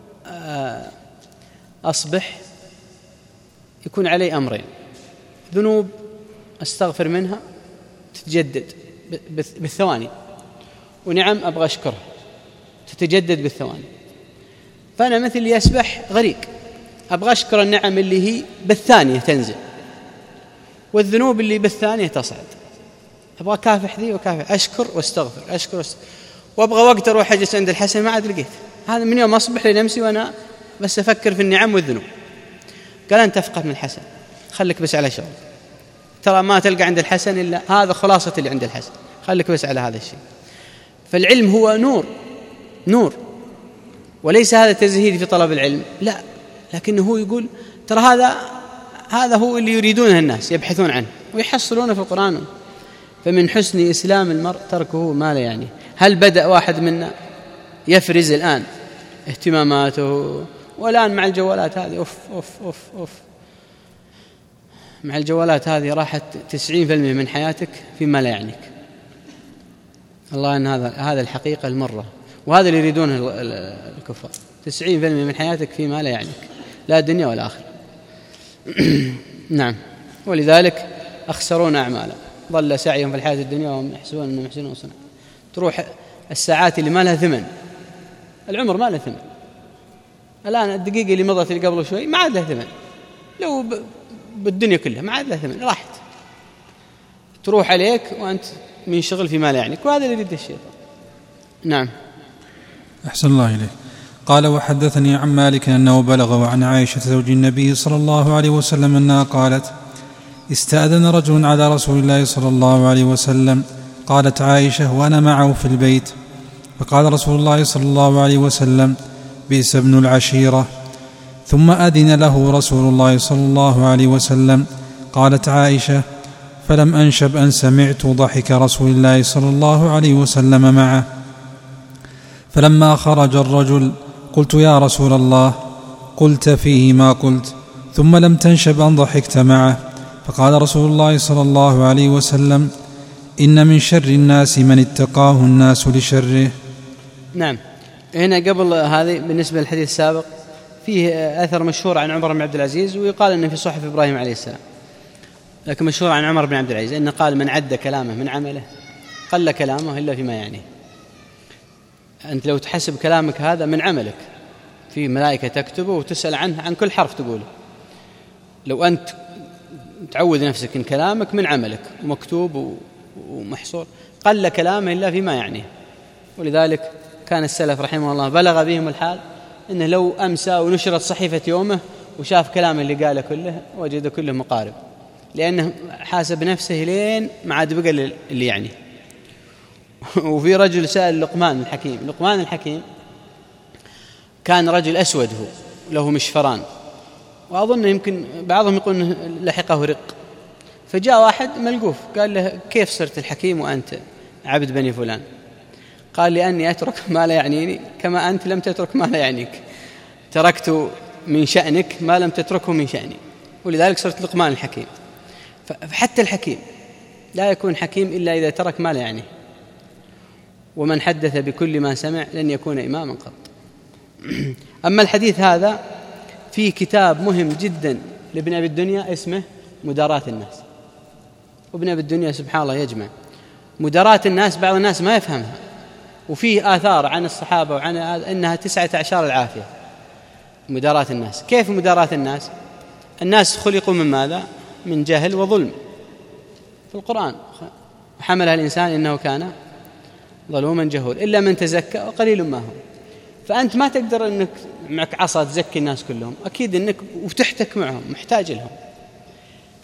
أصبح يكون علي أمرين: ذنوب أستغفر منها تتجدد بالثواني، ونعم أبغى أشكرها تتجدد بالثواني. فأنا مثل يسبح غريق، أبغى أشكر النعم اللي هي بالثانية تنزل، والذنوب اللي بالثانية تصعد. أبغى كافح ذي وكافح، أشكر واستغفر، أشكر واستغفر. وأبغى وقت أروح أجلس عند الحسن ما عاد لقيت. هذا من يوم أصبح لنفسي وأنا بس أفكر في النعم والذنوب. قال أنت أفقه من الحسن، خليك بس على شغل، ترى ما تلقى عند الحسن إلا هذا خلاصة اللي عند الحسن، خليك بس على هذا الشيء. فالعلم هو نور، نور، وليس هذا تزهيد في طلب العلم، لا، لكنه هو يقول ترى هذا هذا هو اللي يريدونه الناس، يبحثون عنه ويحصلونه في القرآن. فمن حسن إسلام المرء تركه ما لا يعني. هل بدأ واحد منا يفرز الآن اهتماماته؟ والآن مع الجوالات هذه أوف أوف أوف أوف مع الجوالات هذه راحت تسعين بالمئة من حياتك فيما لا يعنيك. الله أن هذا هذا الحقيقة المرة، وهذا اللي يريدونه الكفار. تسعين بالمئة من حياتك فيما لا يعنيك، لا دنيا ولا آخرة. نعم، ولذلك أخسرون أعمالا ضل سعيهم في الحياة الدنيا وهم يحسبون أنهم يحسنون صنعا. تروح الساعات اللي ما لها ثمن، العمر ما له ثمن. الآن الدقيقة اللي مضت اللي قبل شوي ما عاد لها ثمن، لو بالدنيا كلها ما عاد لها ثمن، راحت تروح عليك وأنت من شغل فيما لا يعنيك، وهذا اللي يريد الشيطان. نعم. أحسن الله إليك. قال وحدثني عن مالك أنه بلغ عن عائشة زوج النبي صلى الله عليه وسلم أنها قالت: استأذن رجل على رسول الله صلى الله عليه وسلم. قالت عائشة: وأنا معه في البيت. فقال رسول الله صلى الله عليه وسلم: بئس ابن العشيرة. ثم أذن له رسول الله صلى الله عليه وسلم. قالت عائشة: فلم أنشب أن سمعت ضحك رسول الله صلى الله عليه وسلم معه. فلما خرج الرجل قلت: يا رسول الله، قلت فيه ما قلت، ثم لم تنشب أن ضحكت معه. فقال رسول الله صلى الله عليه وسلم: إن من شر الناس من اتقاه الناس لشره. نعم. هنا قبل هذه بالنسبة للحديث السابق فيه أثر مشهور عن عمر بن عبد العزيز، ويقال أنه في صحف إبراهيم عليه السلام، لكن مشهور عن عمر بن عبد العزيز أنه قال: من عد كلامه من عمله قل كلامه إلا فيما يعنيه. أنت لو تحسب كلامك هذا من عملك، في ملائكة تكتبه وتسأل عنه عن كل حرف تقوله. لو أنت تعود نفسك إن كلامك من عملك مكتوب ومحصور، قل كلامه إلا فيما يعنيه. ولذلك كان السلف رحمه الله بلغ بهم الحال إنه لو أمسى ونشرت صحيفة يومه وشاف كلام اللي قاله كله وجد كله مقارب، لأنه حاسب نفسه لين ما عاد بقى اللي يعني. وفي رجل سأل لقمان الحكيم. لقمان الحكيم كان رجل أسود، هو له مشفران، وأظن يمكن بعضهم يقول لحقه رق. فجاء واحد ملقوف قال له: كيف صرت الحكيم وأنت عبد بني فلان؟ قال: لأني أترك ما لا يعنيني كما أنت لم تترك ما لا يعنيك، تركت من شأنك ما لم تتركه من شأني، ولذلك صرت لقمان الحكيم. فحتى الحكيم لا يكون حكيم إلا إذا ترك ما لا يعنيه. ومن حدث بكل ما سمع لن يكون إماما قط. أما الحديث هذا فيه كتاب مهم جدا لابن أبي الدنيا اسمه مداراة الناس. وابن أبي الدنيا سبحان الله يجمع مداراة الناس، بعض الناس ما يفهمها، وفيه آثار عن الصحابة وعن أنها تسعة عشر العافية. مداراة الناس، كيف مداراة الناس؟ الناس خلقوا من ماذا؟ من جهل وظلم. في القرآن: وحملها الإنسان إنه كان ظلوما جهول إلا من تزكى وقليل ما هو. فأنت ما تقدر أنك معك عصا تزكي الناس كلهم، أكيد أنك وتحتك معهم محتاج لهم.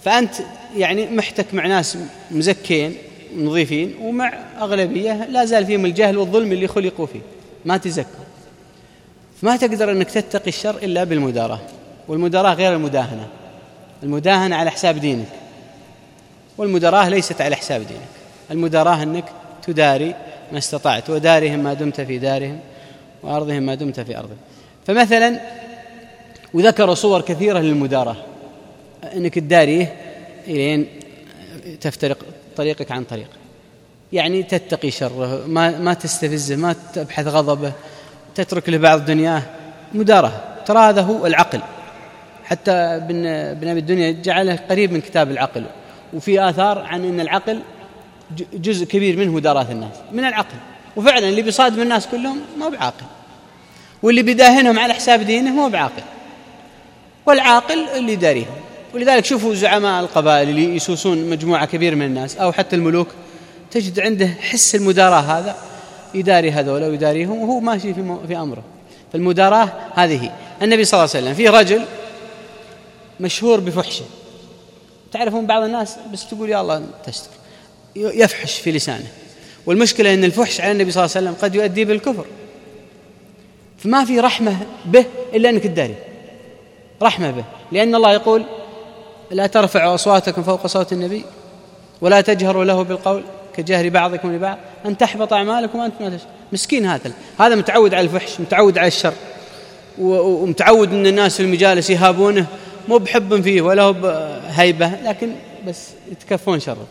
فأنت يعني محتك مع ناس مزكين نظيفين، ومع أغلبية لا زال فيهم الجهل والظلم اللي خلقوا فيه ما تزكوا. فما تقدر أنك تتقي الشر إلا بالمداراة، والمداراة غير المداهنة. المداهنة على حساب دينك، والمداراة ليست على حساب دينك. المداراة أنك تداري ما استطعت، ودارهم ما دمت في دارهم وأرضهم ما دمت في أرضهم. فمثلا وذكر صور كثيرة للمداراة، أنك تداريه إلين تفترق طريقك عن طريقه، يعني تتقي شره، ما, ما تستفزه، ما تبحث غضبه، تترك له بعض دنياه. مداراة ترى هذا هو العقل. حتى ابن أبي الدنيا جعله قريب من كتاب العقل، وفي آثار عن أن العقل جزء كبير منه مداراة الناس من العقل. وفعلا اللي بيصادم الناس كلهم ما بعاقل، واللي بيداهنهم على حساب دينه ما بعاقل، والعاقل اللي يداريهم. ولذلك شوفوا زعماء القبائل اللي يسوسون مجموعة كبير من الناس، أو حتى الملوك، تجد عنده حس المداراة، هذا يداري هذولا ويداريهم وهو ماشي في, في أمره. فالمداراة هذه. النبي صلى الله عليه وسلم في رجل مشهور بفحشه، تعرفون بعض الناس بس تقول يا الله تستر، يفحش في لسانه. والمشكلة أن الفحش على النبي صلى الله عليه وسلم قد يؤدي بالكفر، فما في رحمة به إلا أنك تداري، رحمة به. لأن الله يقول لا ترفعوا أصواتكم فوق صوت النبي ولا تجهروا له بالقول كجهر بعضكم لبعض أن تحبط أعمالكم وأنتم لا تشعرون. مسكين هذا، هذا متعود على الفحش، متعود على الشر، ومتعود أن الناس في المجالس يهابونه، مو بحب فيه ولا هو بهيبة، لكن بس يتكفون شره.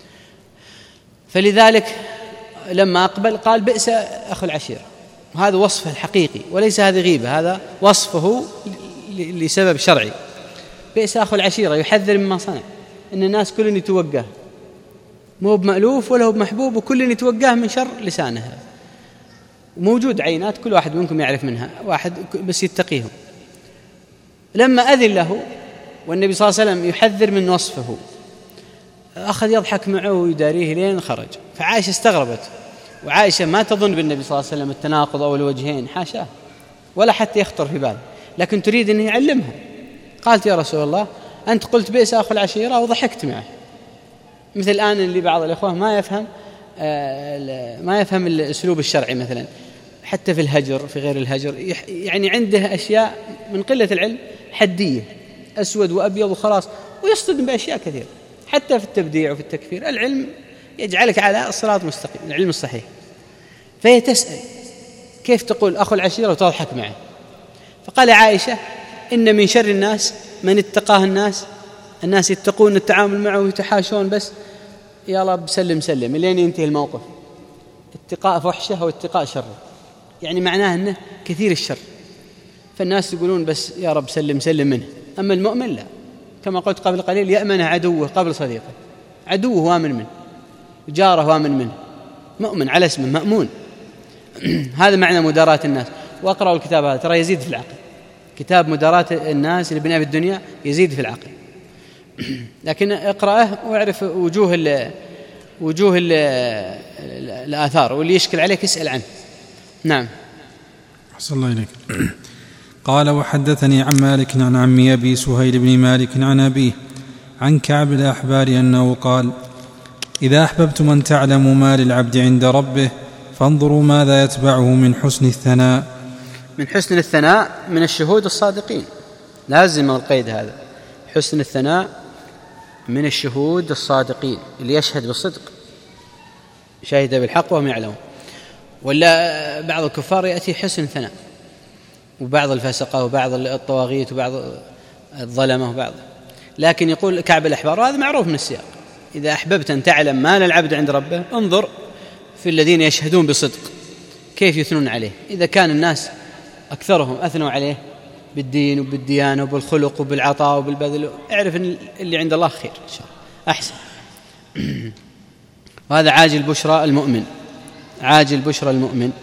فلذلك لما أقبل قال بئس أخو العشيرة، هذا وصفه الحقيقي، وليس هذه غيبة، هذا وصفه لسبب شرعي. بئس أخو العشيرة يحذر مما صنع، إن الناس كل يتوقاه، مو بمألوف ولا هو بمحبوب، وكل يتوقاه من شر لسانه. موجود عينات كل واحد منكم يعرف منها واحد بس يتقيهم. لما أذن له والنبي صلى الله عليه وسلم يحذر من وصفه، أخذ يضحك معه ويداريه لين خرج. فعائشة استغربت، وعائشة ما تظن بالنبي صلى الله عليه وسلم التناقض أو الوجهين، حاشاه، ولا حتى يخطر في باله، لكن تريد أن يعلمها. قالت يا رسول الله أنت قلت بئس أخو العشيرة وضحكت معه. مثل الآن اللي بعض الإخوة ما يفهم ما يفهم الأسلوب الشرعي، مثلا حتى في الهجر، في غير الهجر، يعني عنده أشياء من قلة العلم حدية، أسود وأبيض وخلاص، ويصطدم بأشياء كثيرة. حتى في التبديع وفي التكفير العلم يجعلك على الصراط المستقيم، العلم الصحيح. فهي تسأل كيف تقول أخو العشيرة وتضحك معه؟ فقال عائشة إن من شر الناس من اتقاه الناس، الناس يتقون التعامل معه ويتحاشون، بس يا الله بسلم سلم لين ينتهي الموقف. اتقاء فحشه واتقاء شره، يعني معناه أنه كثير الشر، فالناس يقولون بس يا رب سلم سلم منه. أما المؤمن لا، كما قلت قبل قليل، يأمن عدوه قبل صديقه. عدوه وامن منه، جاره وامن منه، مؤمن على اسمه مأمون. هذا معنى مداراة الناس. وأقرأوا الكتاب هذا، ترى يزيد في العقل. كتاب مداراة الناس لابن أبي الدنيا يزيد في العقل. لكن اقرأه واعرف وجوه ال وجوه ال الآثار، واللي يشكل عليك اسأل عنه. نعم. أحسن الله إليك. قال وحدثني عن مالك عن عمي أبي سهيل بن مالك عن أبيه عن كعب الأحبار أنه قال إذا أحببتم أن تعلموا ما للعبد عند ربه فانظروا ماذا يتبعه من حسن الثناء. من حسن الثناء من الشهود الصادقين، لازم القيد هذا. حسن الثناء من الشهود الصادقين، اللي يشهد بالصدق، شهد بالحق وهم يعلمون. ولا بعض الكفار يأتي حسن ثناء، وبعض الفسقة وبعض الطواغيت وبعض الظلمة وبعض. لكن يقول كعب الأحبار، وهذا معروف من السياق، إذا أحببت أن تعلم ما للعبد عند ربه انظر في الذين يشهدون بصدق كيف يثنون عليه. إذا كان الناس أكثرهم أثنوا عليه بالدين وبالديانة وبالخلق وبالعطاء وبالبذل، اعرف أن اللي عند الله خير إن شاء الله أحسن. وهذا عاجل بشرى المؤمن، عاجل بشرى المؤمن.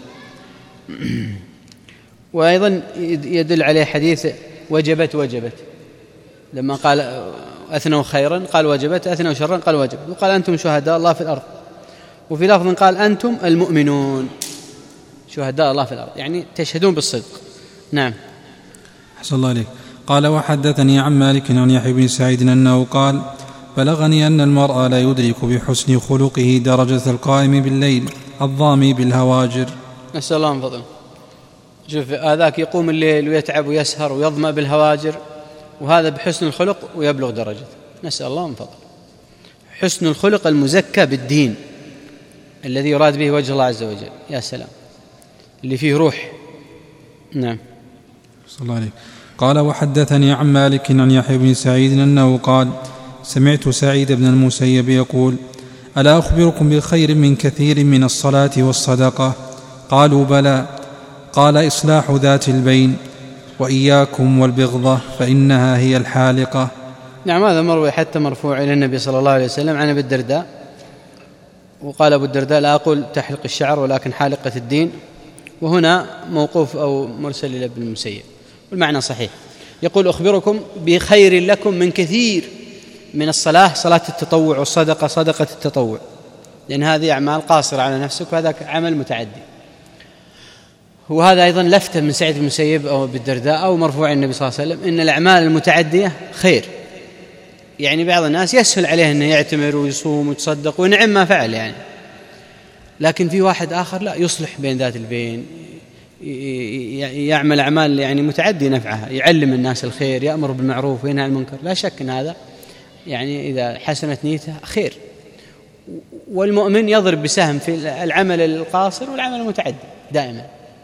وأيضا يدل عليه حديث وجبت وجبت، لما قال أثنوا خيرا قال وجبت، أثنوا شرا قال وجبت، وقال أنتم شهداء الله في الأرض، وفي لفظ قال أنتم المؤمنون شهداء الله في الأرض، يعني تشهدون بالصدق. نعم. أحسن الله عليك. قال وحدثني عن مالك عن يحيى بن سعيد أنه قال بلغني أن المرء لا يدرك بحسن خلقه درجة القائم بالليل الضامي بالهواجر. نسأل الله من فضله. شوف هذاك يقوم الليل ويتعب ويسهر ويظمأ بالهواجر، وهذا بحسن الخلق ويبلغ درجة. نسأل الله من فضله. حسن الخلق المزكى بالدين الذي يراد به وجه الله عز وجل. يا سلام، اللي فيه روح. نعم. صلى الله عليه. قال وحدثني عن مالك عن يحيى بن سعيد أنه قال سمعت سعيد بن المسيب يقول ألا أخبركم بخير من كثير من الصلاة والصدقة؟ قالوا بلى. قال إصلاح ذات البين، وإياكم والبغضة فإنها هي الحالقة. نعم، هذا مروي حتى مرفوع إلى النبي صلى الله عليه وسلم عن أبي الدرداء، وقال أبو الدرداء لا أقول تحلق الشعر ولكن حالقة الدين، وهنا موقوف أو مرسل إلى ابن المسيب، والمعنى صحيح. يقول أخبركم بخير لكم من كثير من الصلاة، صلاة التطوع، والصدقة صدقة التطوع، لأن هذه أعمال قاصرة على نفسك وهذا عمل متعدي. وهذا أيضا لفتة من سعيد بن المسيب أو بالدرداء أو مرفوع النبي صلى الله عليه وسلم إن الأعمال المتعدية خير. يعني بعض الناس يسهل عليه أنه يعتمر ويصوم ويتصدق وينعم ما فعل يعني، لكن في واحد آخر لا، يصلح بين ذات البين، يعمل أعمال يعني متعدي نفعها، يعلم الناس الخير، يأمر بالمعروف وينهى عن المنكر. لا شك أن هذا يعني إذا حسنت نيته خير. والمؤمن يضرب بسهم في العمل القاصر والعمل المتعدي دائما.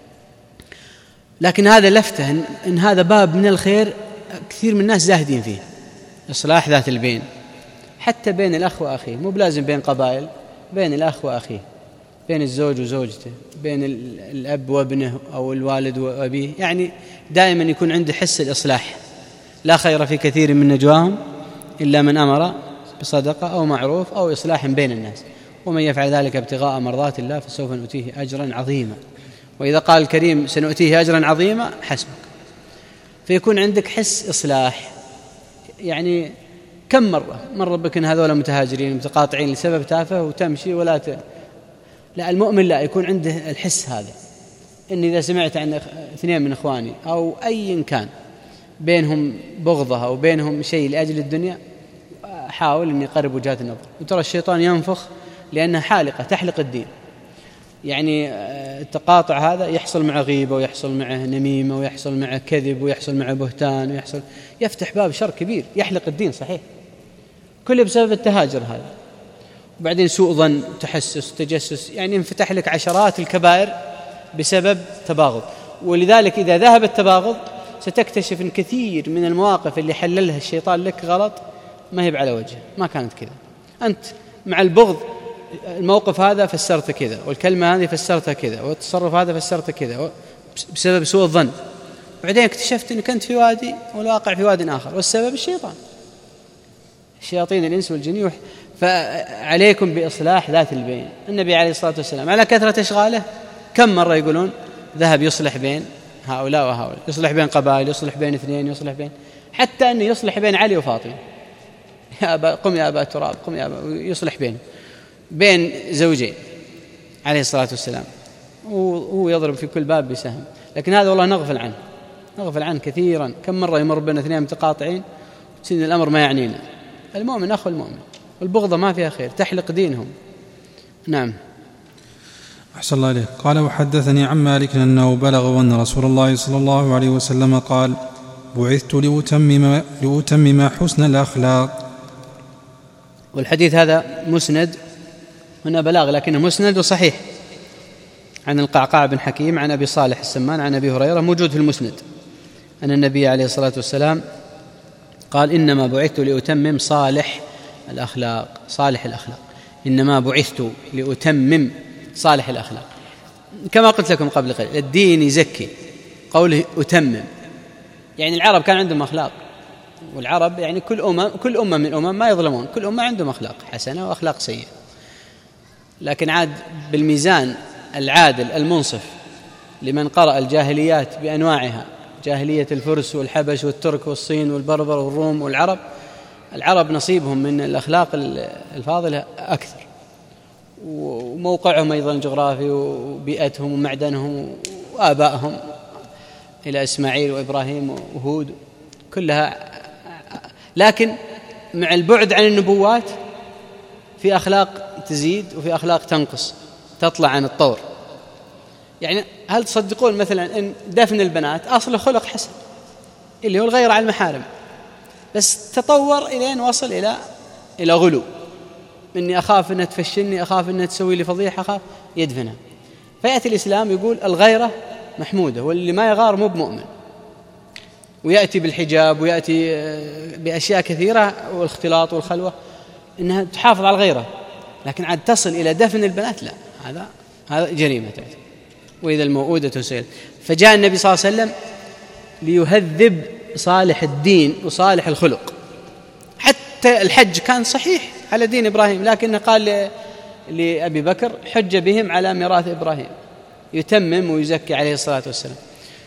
لكن هذا لفته إن هذا باب من الخير كثير من الناس زاهدين فيه، إصلاح ذات البين، حتى بين الأخ وأخيه، مو بلازم بين قبائل، بين الأخ وأخيه، بين الزوج وزوجته، بين الأب وابنه أو الوالد وأبيه، يعني دائما يكون عنده حس الإصلاح. لا خير في كثير من نجواهم إلا من أمر بصدقة أو معروف أو إصلاح بين الناس، ومن يفعل ذلك ابتغاء مرضات الله فسوف نؤتيه أجرا عظيما. وإذا قال الكريم سنؤتيه أجرا عظيما حسبك. فيكون عندك حس إصلاح. يعني كم مرة مر بك إن هذول متهاجرين متقاطعين لسبب تافه وتمشي ولا ت... لا، المؤمن لا، يكون عنده الحس هذا، إن إذا سمعت عن اثنين من إخواني أو أي كان بينهم بغضة أو بينهم شيء لأجل الدنيا، حاول أن يقرب وجهات النظر. وترى الشيطان ينفخ لأنها حالقة تحلق الدين. يعني التقاطع هذا يحصل معه غيبة ويحصل معه نميمة ويحصل معه كذب ويحصل معه بهتان ويحصل يفتح باب شر كبير، يحلق الدين صحيح، كله بسبب التهاجر هذا. وبعدين سوء ظن، تحسس، تجسس، يعني انفتح لك عشرات الكبائر بسبب تباغض. ولذلك إذا ذهب التباغض ستكتشف أن كثير من المواقف اللي حللها الشيطان لك غلط ما هي على وجه، ما كانت كذا. أنت مع البغض الموقف هذا فسرت كذا، والكلمة هذه فسرتها كذا، والتصرف هذا فسرت كذا، بسبب سوء الظن. بعدين اكتشفت أنك أنت في وادي والواقع في واد آخر، والسبب الشيطان، الشياطين الإنس والجن. فعليكم بإصلاح ذات البين. النبي عليه الصلاة والسلام على كثرة أشغاله كم مرة يقولون ذهب يصلح بين هؤلاء وهؤلاء، يصلح بين قبائل، يصلح بين اثنين، يصلح بين، حتى أنه يصلح بين علي وفاطمة، يا أبا قم يا أبا تراب قم يا أبا، يصلح بين بين زوجين عليه الصلاة والسلام، وهو يضرب في كل باب بسهم. لكن هذا والله نغفل عنه، نغفل عنه كثيرا. كم مرة يمر بين اثنين متقاطعين وتسين الأمر ما يعنينا. المؤمن أخو المؤمن، والبغضة ما فيها خير، تحلق دينهم. نعم. أحسن الله عليه. قال وحدثني عن مالك أنه بلغ أن رسول الله صلى الله عليه وسلم قال بعثت لأتمم, لأتمم حسن الأخلاق. والحديث هذا مسند، هنا بلاغ لكنه مسند وصحيح، عن القعقاع بن حكيم عن أبي صالح السمان عن أبي هريرة، موجود في المسند، أن النبي عليه الصلاة والسلام قال إنما بعثت لأتمم صالح الأخلاق. صالح الأخلاق، إنما بعثت لأتمم صالح الأخلاق. كما قلت لكم قبل قليل، الدين يزكي، قوله أتمم، يعني العرب كان عندهم أخلاق، والعرب يعني كل أمم كل أمة من الأمم ما يظلمون، كل أمة عندهم أخلاق حسنة وأخلاق سيئة، لكن عاد بالميزان العادل المنصف لمن قرأ الجاهليات بأنواعها، جاهلية الفرس والحبش والترك والصين والبربر والروم والعرب، العرب نصيبهم من الأخلاق الفاضلة أكثر، وموقعهم أيضا الجغرافي وبيئتهم ومعدنهم وآبائهم إلى إسماعيل وإبراهيم وهود كلها. لكن مع البعد عن النبوات في أخلاق تزيد وفي أخلاق تنقص تطلع عن الطور. يعني هل تصدقون مثلا أن دفن البنات أصله خلق حسن اللي هو الغيرة على المحارم، بس تطور إلين وصل إلى إلى غلو، إني أخاف أنها تفشلني، أخاف أنها تسوي لي فضيحة، أخاف يدفنها. فيأتي الإسلام يقول الغيرة محمودة، واللي ما يغار مو بمؤمن، ويأتي بالحجاب ويأتي بأشياء كثيرة والاختلاط والخلوة إنها تحافظ على الغيرة، لكن عاد تصل إلى دفن البنات لا، هذا هذا جريمة. وإذا الموءودة سئلت. فجاء النبي صلى الله عليه وسلم ليهذب صالح الدين وصالح الخلق. حتى الحج كان صحيح على دين إبراهيم، لكنه قال لأبي بكر حج بهم على ميراث إبراهيم، يتمم ويزكي عليه الصلاة والسلام.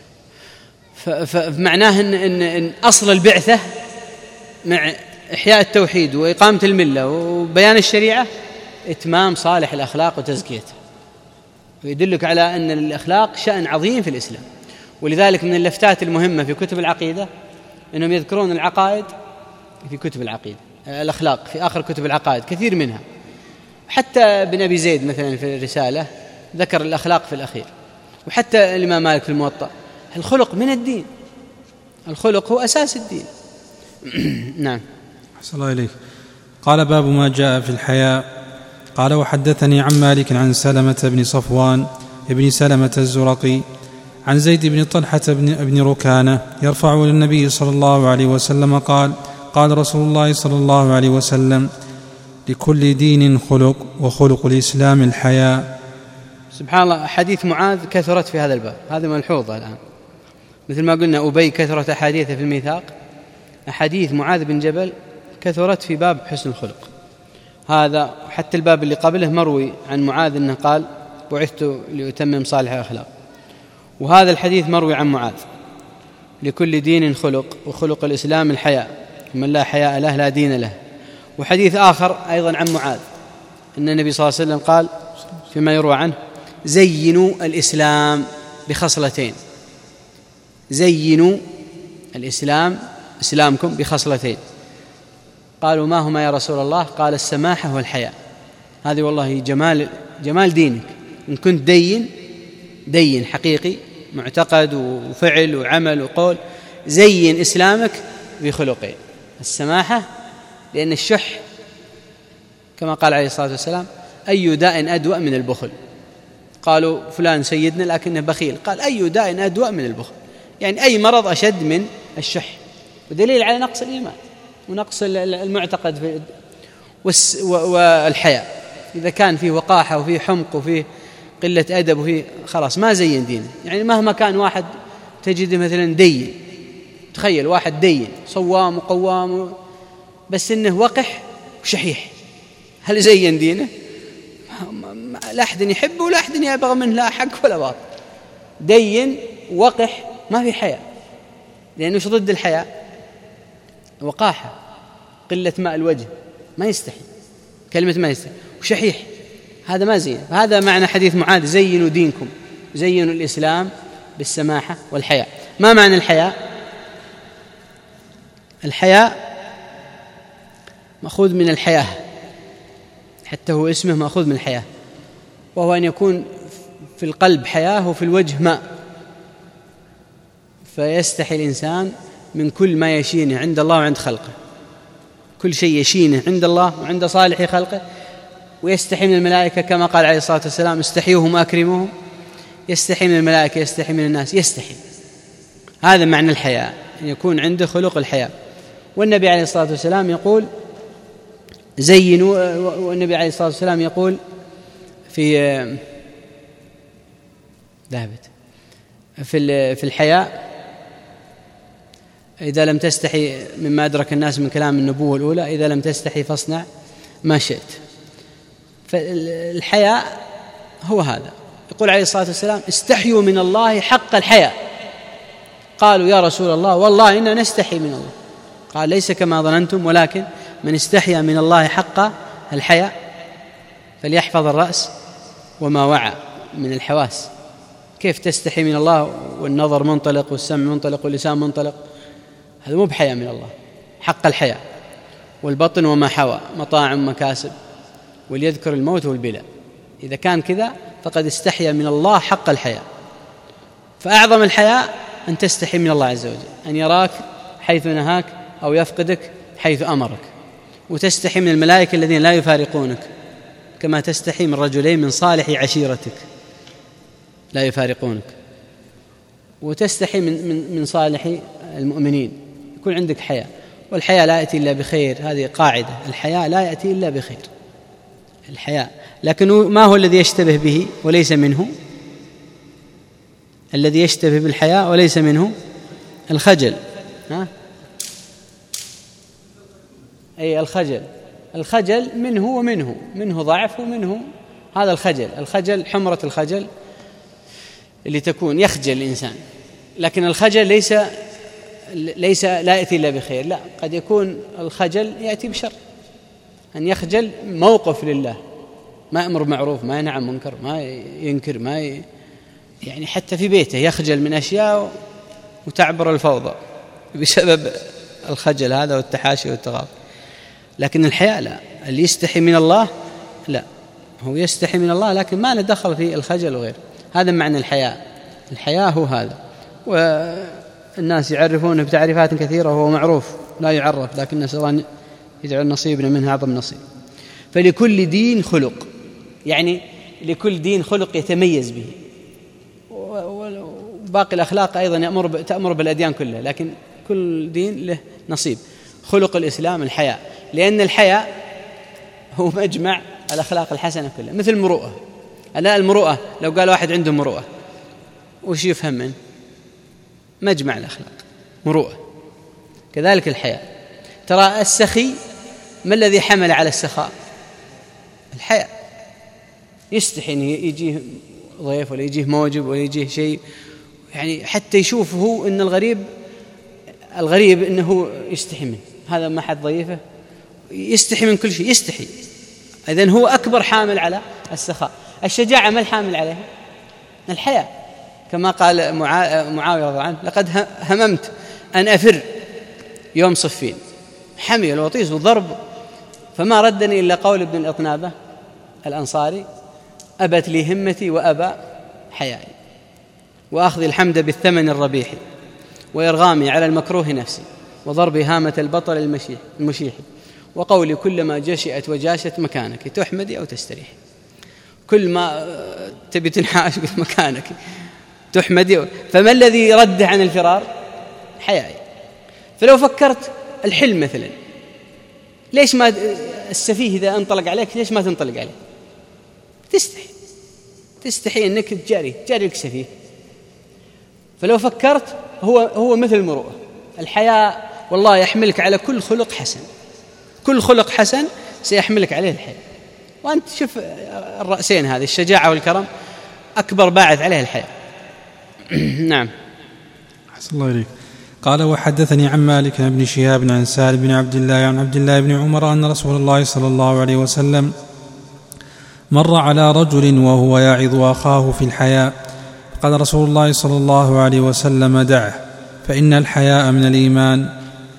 فمعناه إن, إن, إن أصل البعثة مع إحياء التوحيد وإقامة الملة وبيان الشريعة إتمام صالح الأخلاق وتزكيتها، ويدلك على أن الأخلاق شأن عظيم في الإسلام. ولذلك من اللفتات المهمة في كتب العقيدة أنهم يذكرون العقائد في كتب العقيدة، الأخلاق في آخر كتب العقائد كثير منها. حتى ابن أبي زيد مثلا في الرسالة ذكر الأخلاق في الأخير، وحتى الإمام مالك في الموطأ. الخلق من الدين، الخلق هو أساس الدين. نعم. أحسن الله إليك. قال باب ما جاء في الحياء. قال وحدثني عن مالك عن سلمة بن صفوان ابن سلمة الزرقي عن زيد بن طلحة بن, بن ركانة يرفع إلى النبي صلى الله عليه وسلم قال قال رسول الله صلى الله عليه وسلم لكل دين خلق وخلق الإسلام الحياء. سبحان الله، حديث معاذ كثرت في هذا الباب، هذا ملحوظة الآن. مثل ما قلنا أبي كثرت أحاديثه في الميثاق، أحاديث معاذ بن جبل كثرت في باب حسن الخلق. هذا حتى الباب اللي قبله مروي عن معاذ أنه قال بعثت لأتمم صالح الأخلاق، وهذا الحديث مروي عن معاذ لكل دين خلق وخلق الإسلام الحياء، من لا حياء له لا دين له. وحديث آخر أيضا عن معاذ أن النبي صلى الله عليه وسلم قال فيما يروى عنه زينوا الإسلام بخصلتين، زينوا الإسلام إسلامكم بخصلتين. قالوا ما هما يا رسول الله؟ قال السماحة والحياء. هذه والله جمال جمال دينك، إن كنت دين دين حقيقي معتقد وفعل وعمل وقول، زين إسلامك بخلقين: السماحة، لأن الشح كما قال عليه الصلاة والسلام أي داء أدوأ من البخل. قالوا فلان سيدنا لكنه بخيل، قال أي داء أدوأ من البخل، يعني أي مرض أشد من الشح، ودليل على نقص الإيمان ونقص المعتقد في. والحياء إذا كان فيه وقاحة وفيه حمق وفيه قلة أدب وفيه خلاص ما زين دينه. يعني مهما كان واحد تجد مثلا دين، تخيل واحد دين صوام وقوام بس إنه وقح وشحيح، هل زين دينه؟ لا أحد يحبه ولا أحد يبغى منه لا حق ولا باطل. دين وقح ما في حياء، لأنه شو ضد الحياء؟ وقاحة، قلة ماء الوجه، ما يستحي، كلمة ما يستحي، وشحيح، هذا ما زين. هذا معنى حديث معاذ زينوا دينكم، زينوا الإسلام بالسماحة والحياء. ما معنى الحياء؟ الحياء مأخوذ من الحياة، حتى هو اسمه مأخوذ من الحياة، وهو أن يكون في القلب حياة وفي الوجه ماء، فيستحي الإنسان من كل ما يشينه عند الله وعند خلقه، كل شيء يشينه عند الله وعند صالح خلقه، ويستحي من الملائكة كما قال عليه الصلاة والسلام استحيوهم وأكرموهم. يستحي من الملائكة، يستحي من الناس، يستحي. هذا معنى الحياء، أن يكون عنده خلق الحياء. والنبي عليه الصلاة والسلام يقول زينوا، والنبي عليه الصلاة والسلام يقول في ذهبت في في الحياء: إذا لم تستحي، مما أدرك الناس من كلام النبوة الأولى، إذا لم تستحي فاصنع ما شئت. فالحياء هو هذا. يقول عليه الصلاة والسلام استحيوا من الله حق الحياء. قالوا يا رسول الله والله إنا نستحي من الله. قال ليس كما ظننتم، ولكن من استحيا من الله حق الحياء فليحفظ الرأس وما وعى من الحواس. كيف تستحي من الله والنظر منطلق والسمع منطلق واللسان منطلق؟ هذا مو بحياء من الله، حق الحياء. والبطن وما حوى مطاع مكاسب وليذكر الموت والبلاء. إذا كان كذا فقد استحيا من الله حق الحياء. فأعظم الحياء أن تستحي من الله عز وجل، أن يراك حيث نهاك أو يفقدك حيث أمرك، وتستحي من الملائكة الذين لا يفارقونك، كما تستحي من رجلين من صالح عشيرتك لا يفارقونك، وتستحي من, من, من صالح المؤمنين. يكون عندك حياء، والحياء لا يأتي إلا بخير. هذه قاعدة، الحياء لا يأتي إلا بخير، الحياء. لكن ما هو الذي يشتبه به وليس منه؟ الذي يشتبه بالحياء وليس منه الخجل. ها؟ أي الخجل، الخجل منه ومنه، منه ضعف ومنه هذا الخجل. الخجل حمرة الخجل اللي تكون يخجل الإنسان، لكن الخجل ليس ليس لا يأتي إلا بخير، لا، قد يكون الخجل يأتي بشر. أن يخجل موقف لله، ما يأمر معروف، ما ينهى عن منكر، ما ينكر، ما ي... يعني حتى في بيته يخجل من أشياء وتعبر الفوضى بسبب الخجل هذا والتحاشي والتغاضي. لكن الحياء لا، اللي يستحي من الله لا، هو يستحي من الله لكن ما له دخل في الخجل وغيره. هذا معنى الحياء. الحياء هو هذا، والناس يعرفونه بتعريفات كثيرة وهو معروف لا يعرف، لكن نسأل الله يجعل نصيبنا منها أعظم نصيب. فلكل دين خلق، يعني لكل دين خلق يتميز به، وباقي الأخلاق أيضا يأمر تأمر بالأديان كلها، لكن كل دين له نصيب. خلق الإسلام الحياء، لأن الحياء هو مجمع الأخلاق الحسنة كلها، مثل المروءة. ألا المروءة لو قال واحد عنده مروءة وش يفهم منه؟ مجمع الأخلاق، مروءة. كذلك الحياء. ترى السخي ما الذي حمل على السخاء؟ الحياء. يستحي أن يجيه ضيف ولا يجيه موجب ولا يجيه شيء، يعني حتى يشوفه أن الغريب الغريب أنه يستحي منه، هذا ما حد ضيفه، يستحي من كل شيء، يستحي. إذن هو أكبر حامل على السخاء. الشجاعة ما الحامل عليها؟ الحياء، كما قال معاوية رضي الله عنه: لقد هممت أن أفر يوم صفين، حمي الوطيس والضرب، فما ردني إلا قول ابن الأطنابة الأنصاري: أبت لي همتي وأبى حيائي، وأخذ الحمد بالثمن الربيح، وإرغامي على المكروه نفسي، وضربي هامة البطل المشيح، وقولي كلما جشئت وجاشت مكانك تحمدي أو تستريح. كل ما تبي تنحاش مكانك تحمدي. فما الذي رد عن الفرار؟ حيائي. فلو فكرت الحلم مثلا، ليش ما السفيه إذا انطلق عليك ليش ما تنطلق عليه؟ تستحي تستحي أنك تجاري تجاري لك سفيه. فلو فكرت هو هو مثل المروءة. الحياء والله يحملك على كل خلق حسن، كل خلق حسن سيحملك عليه الحياء. وأنت شوف الرأسين هذه، الشجاعة والكرم، أكبر باعث عليه الحياء. نعم. أحسن الله إليك. قال: وحدثني عن مالك بن شهاب عن سالم بن عبد الله عن عبد الله بن عمر أن رسول الله صلى الله عليه وسلم مر على رجل وهو يعظ أخاه في الحياء، قال رسول الله صلى الله عليه وسلم: دعه فإن الحياء من الإيمان.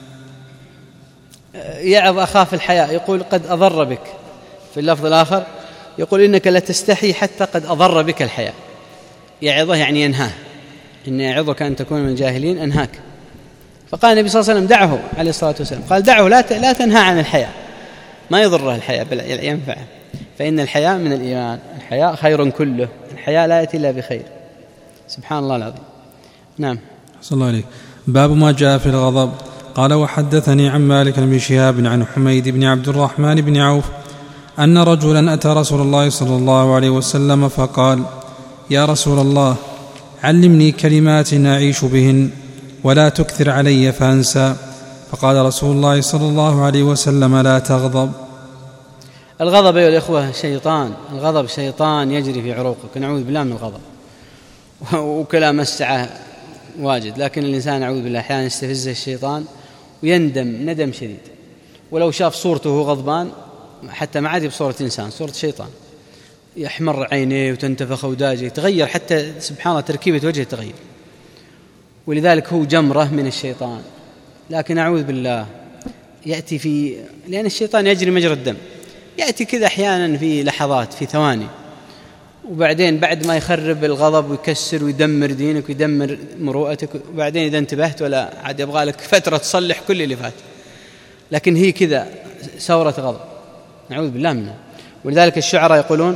يعظ أخاه في الحياء، يقول قد أضر بك. في اللفظ الآخر يقول إنك لا تستحي حتى قد أضر بك الحياء. يعظه يعني ينهاه، إن يعظك أن تكون من الجاهلين أنهاك. فقال النبي صلى الله عليه وسلم: دعه عليه الصلاة والسلام، قال: دعه لا لا تنهى عن الحياء، ما يضره الحياء بل ينفعه، فإن الحياء من الإيمان. الحياء خير كله، الحياء لا يأتي إلا بخير. سبحان الله العظيم. نعم. صلى الله عليه. باب ما جاء في الغضب. قال: وحدثني عن مالك بن شهاب عن حميد بن عبد الرحمن بن عوف أن رجلا أتى رسول الله صلى الله عليه وسلم فقال: يا رسول الله، علمني كلمات أعيش بهن ولا تكثر علي فأنسى. فقال رسول الله صلى الله عليه وسلم: لا تغضب. الغضب أيها الإخوة شيطان، الغضب شيطان يجري في عروقك، نعوذ بالله من الغضب. وكلام الساعة واجد، لكن الإنسان نعوذ بالله أحيانا يستفزه الشيطان ويندم ندم شديد، ولو شاف صورته غضبان حتى ما عاد بصورة إنسان، صورة شيطان، يحمر عينيه وتنتفخ أوداجه، يتغير حتى سبحان الله تركيبة وجهه تغير، ولذلك هو جمرة من الشيطان. لكن أعوذ بالله يأتي في، لأن الشيطان يجري مجرى الدم، يأتي كذا أحيانا في لحظات، في ثواني، وبعدين بعد ما يخرب الغضب ويكسر ويدمر دينك ويدمر مروءتك، وبعدين إذا انتبهت ولا عاد يبغى لك فترة تصلح كل اللي فات. لكن هي كذا ثورة غضب، نعوذ بالله منها. ولذلك الشعراء يقولون،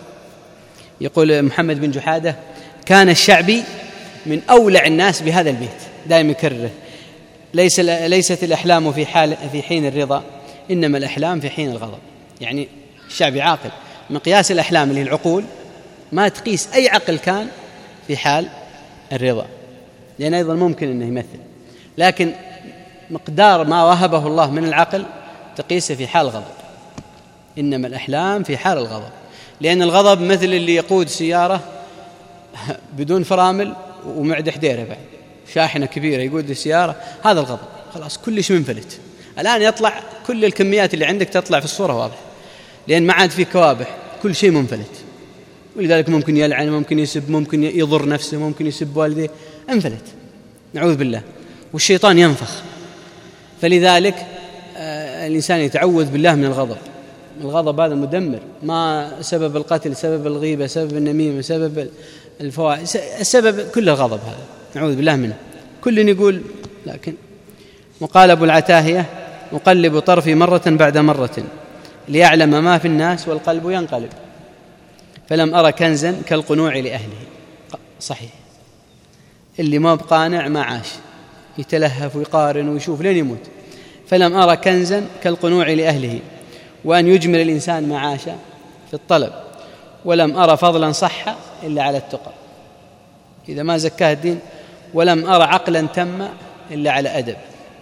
يقول محمد بن جحادة: كان الشعبي من أولع الناس بهذا البيت، دائما يكرره: ليس ليست الأحلام في حال في حين الرضا، إنما الأحلام في حين الغضب. يعني الشعبي عاقل، مقياس الأحلام اللي العقول ما تقيس أي عقل كان في حال الرضا، لأن أيضا ممكن أنه يمثل، لكن مقدار ما وهبه الله من العقل تقيسه في حال الغضب. إنما الأحلام في حال الغضب، لأن الغضب مثل اللي يقود سيارة بدون فرامل ومعدة حديرة بعد، شاحنة كبيرة يقود السيارة، هذا الغضب، خلاص كلش منفلت. الآن يطلع كل الكميات اللي عندك تطلع في الصورة واضح، لأن ما عاد في كوابح، كل شيء منفلت. ولذلك ممكن يلعن، ممكن يسب، ممكن يضر نفسه، ممكن يسب والديه، انفلت، نعوذ بالله. والشيطان ينفخ. فلذلك آه الإنسان يتعوذ بالله من الغضب. الغضب هذا مدمر، ما سبب القتل، سبب الغيبة، سبب النميمة، سبب الفواحش، السبب كل الغضب هذا، نعوذ بالله منه. كل يقول، لكن وقال أبو العتاهية: مقلب طرفي مرة بعد مرة ليعلم ما في الناس والقلب ينقلب، فلم أرى كنزا كالقنوع لأهله. صحيح، اللي ما بقانع ما عاش، يتلهف ويقارن ويشوف لين يموت. فلم أرى كنزا كالقنوع لأهله، وأن يجمل الإنسان ما عاش في الطلب، ولم أرى فضلا صح إلا على التقى، إذا ما زكاه الدين. ولم أرى عقلا تم إلا على أدب،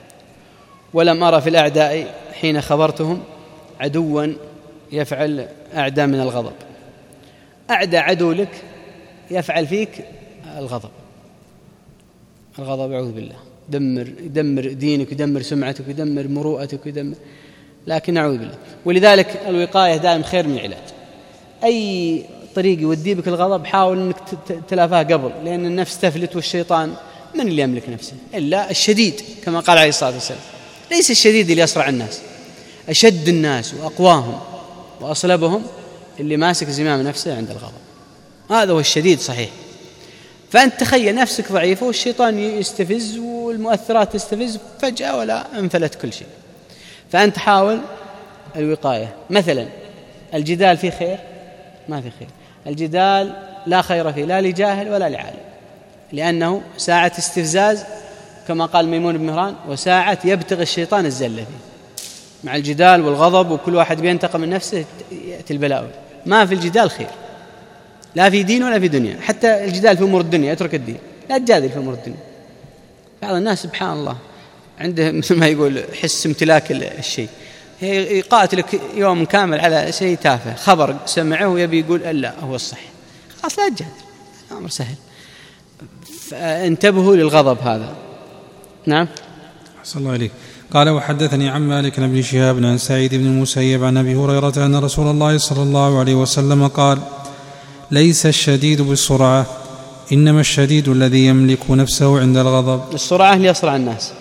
ولم أرى في الأعداء حين خبرتهم عدوا يفعل أعدى من الغضب. أعدى عدو لك يفعل فيك الغضب، الغضب أعوذ بالله يدمر يدمر دينك، يدمر سمعتك، يدمر مروءتك، يدمر. لكن أعوذ بالله. ولذلك الوقاية دائم خير من العلاج. أي طريق يودي بك الغضب حاول أنك تلافاه قبل، لأن النفس تفلت، والشيطان من اللي يملك نفسه إلا الشديد، كما قال عليه الصلاة والسلام: ليس الشديد اللي يصرع الناس، أشد الناس وأقواهم وأصلبهم اللي ماسك زمام نفسه عند الغضب، هذا هو الشديد صحيح. فأنت تخيل نفسك ضعيفة والشيطان يستفز والمؤثرات تستفز فجأة ولا انفلت كل شيء. فأنت حاول الوقاية. مثلا الجدال فيه خير؟ ما في خير. الجدال لا خير فيه لا لجاهل ولا لعالم، لأنه ساعة استفزاز كما قال ميمون بن مهران، وساعة يبتغي الشيطان الزلة فيه. مع الجدال والغضب وكل واحد بينتقم من نفسه يأتي البلاء. ما في الجدال خير، لا في دين ولا في دنيا. حتى الجدال في أمور الدنيا، اترك الدين، لا تجادل في أمور الدنيا. بعض الناس سبحان الله عنده مثل ما يقول حس امتلاك الشيء، يقاتلك يوم كامل على شيء تافه، خبر سمعه ويبي يقول لا هو الصح، خلاص لا تجادل، أمر سهل. فانتبهوا للغضب هذا. نعم. أحسن الله عليك. قال: وحدثني عن مالك بن ابن شهاب عن سعيد بن المسيب عن أبي هريرة أن رسول الله صلى الله عليه وسلم قال: ليس الشديد بالسرعة، إنما الشديد الذي يملك نفسه عند الغضب. السرعة اللي يسرع الناس،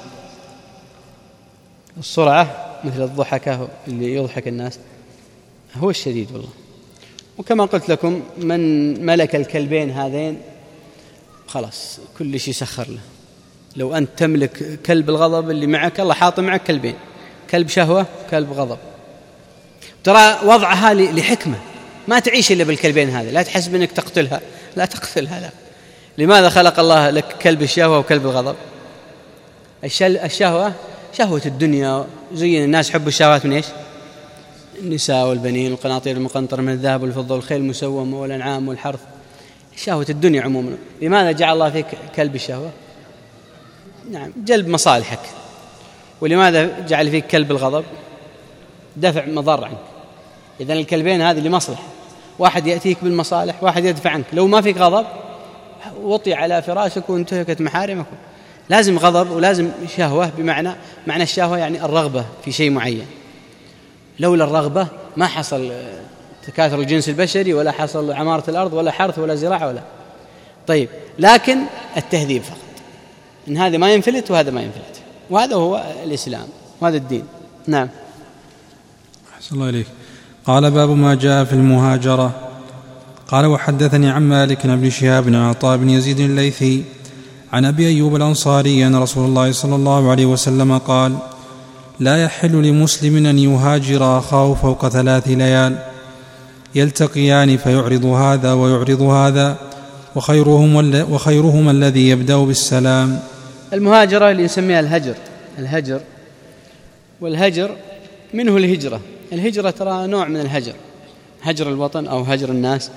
السرعة مثل الضحكة اللي يضحك الناس، هو الشديد والله. وكما قلت لكم من ملك الكلبين هذين خلاص كل شيء سخر له. لو أنت تملك كلب الغضب اللي معك، الله حاط معك كلبين، كلب شهوة كلب غضب. ترى وضعها لحكمة، ما تعيش إلا بالكلبين هذا. لا تحسب أنك تقتلها، لا تقتلها، لا. لماذا خلق الله لك كلب الشهوة وكلب الغضب؟ الشهوة شهوة الدنيا، زين الناس حب الشهوات من إيش؟ النساء والبنين والقناطير المقنطرة من الذهب والفضة والخيل المسومة والأنعام والحرث، شهوة الدنيا عموما. لماذا جعل الله فيك كلب الشهوة؟ نعم، جلب مصالحك. ولماذا جعل فيك كلب الغضب؟ دفع مضار عنك. إذن الكلبين هذه لمصلحة، واحد يأتيك بالمصالح، واحد يدفع عنك. لو ما فيك غضب وطي على فراشك وانتهكت محارمك. لازم غضب ولازم شهوة، بمعنى معنى الشهوة يعني الرغبة في شيء معين. لولا الرغبة ما حصل تكاثر الجنس البشري، ولا حصل عمارة الأرض، ولا حرث، ولا زراعة، ولا. طيب، لكن التهذيب فقط، إن هذا ما ينفلت وهذا ما ينفلت، وهذا هو الإسلام وهذا الدين. نعم. أحسن الله إليك. قال باب ما جاء في المهاجرة. قال وحدثني عن مالك بن شهاب بن عطاء بن يزيد الليثي عن أبي أيوب الأنصاري أن رسول الله صلى الله عليه وسلم قال لا يحل لمسلم أن يهاجر أخاه فوق ثلاث ليال يلتقيان فيعرض هذا ويعرض هذا وخيرهم وخيرهما الذي يبدأ بالسلام. المهاجرة اللي نسميها الهجر الهجر والهجر منه الهجرة. الهجرة ترى نوع من الهجر، هجر الوطن أو هجر الناس.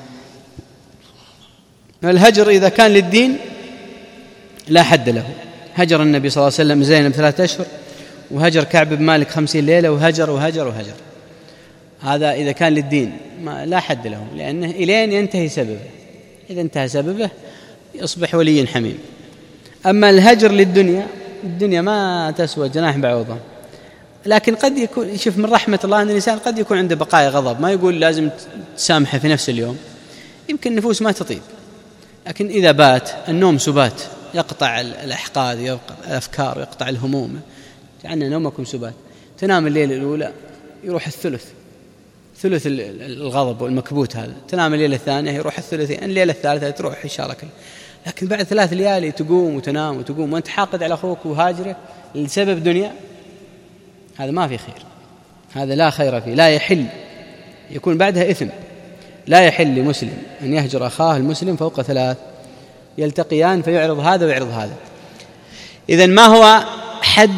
الهجر إذا كان للدين لا حد له. هجر النبي صلى الله عليه وسلم زينب ثلاثة أشهر، وهجر كعب بن مالك خمسين ليلة، وهجر وهجر وهجر. هذا إذا كان للدين ما لا حد له، لأنه إلين ينتهي سببه. إذا انتهى سببه يصبح ولي حميم. أما الهجر للدنيا، الدنيا ما تسوى جناح بعوضة. لكن قد يكون، يشوف من رحمة الله أن الإنسان قد يكون عنده بقايا غضب، ما يقول لازم تسامحه في نفس اليوم، يمكن النفوس ما تطيب. لكن إذا بات النوم سبات يقطع الأحقاد، يقطع الأفكار، يقطع الهموم. جعلنا نومكم سبات. تنام الليلة الأولى يروح الثلث، ثلث الغضب والمكبوت هذا. تنام الليلة الثانية يروح الثلثين، الليلة الثالثة تروح إن شاء الله كله. لكن بعد ثلاث ليالي تقوم وتنام وتقوم وأنت حاقد على أخوك وهاجره لسبب دنيا، هذا ما في خير، هذا لا خير فيه. لا يحل، يكون بعدها إثم. لا يحل لمسلم أن يهجر أخاه المسلم فوق ثلاث يلتقيان فيعرض هذا ويعرض هذا. إذن ما هو حد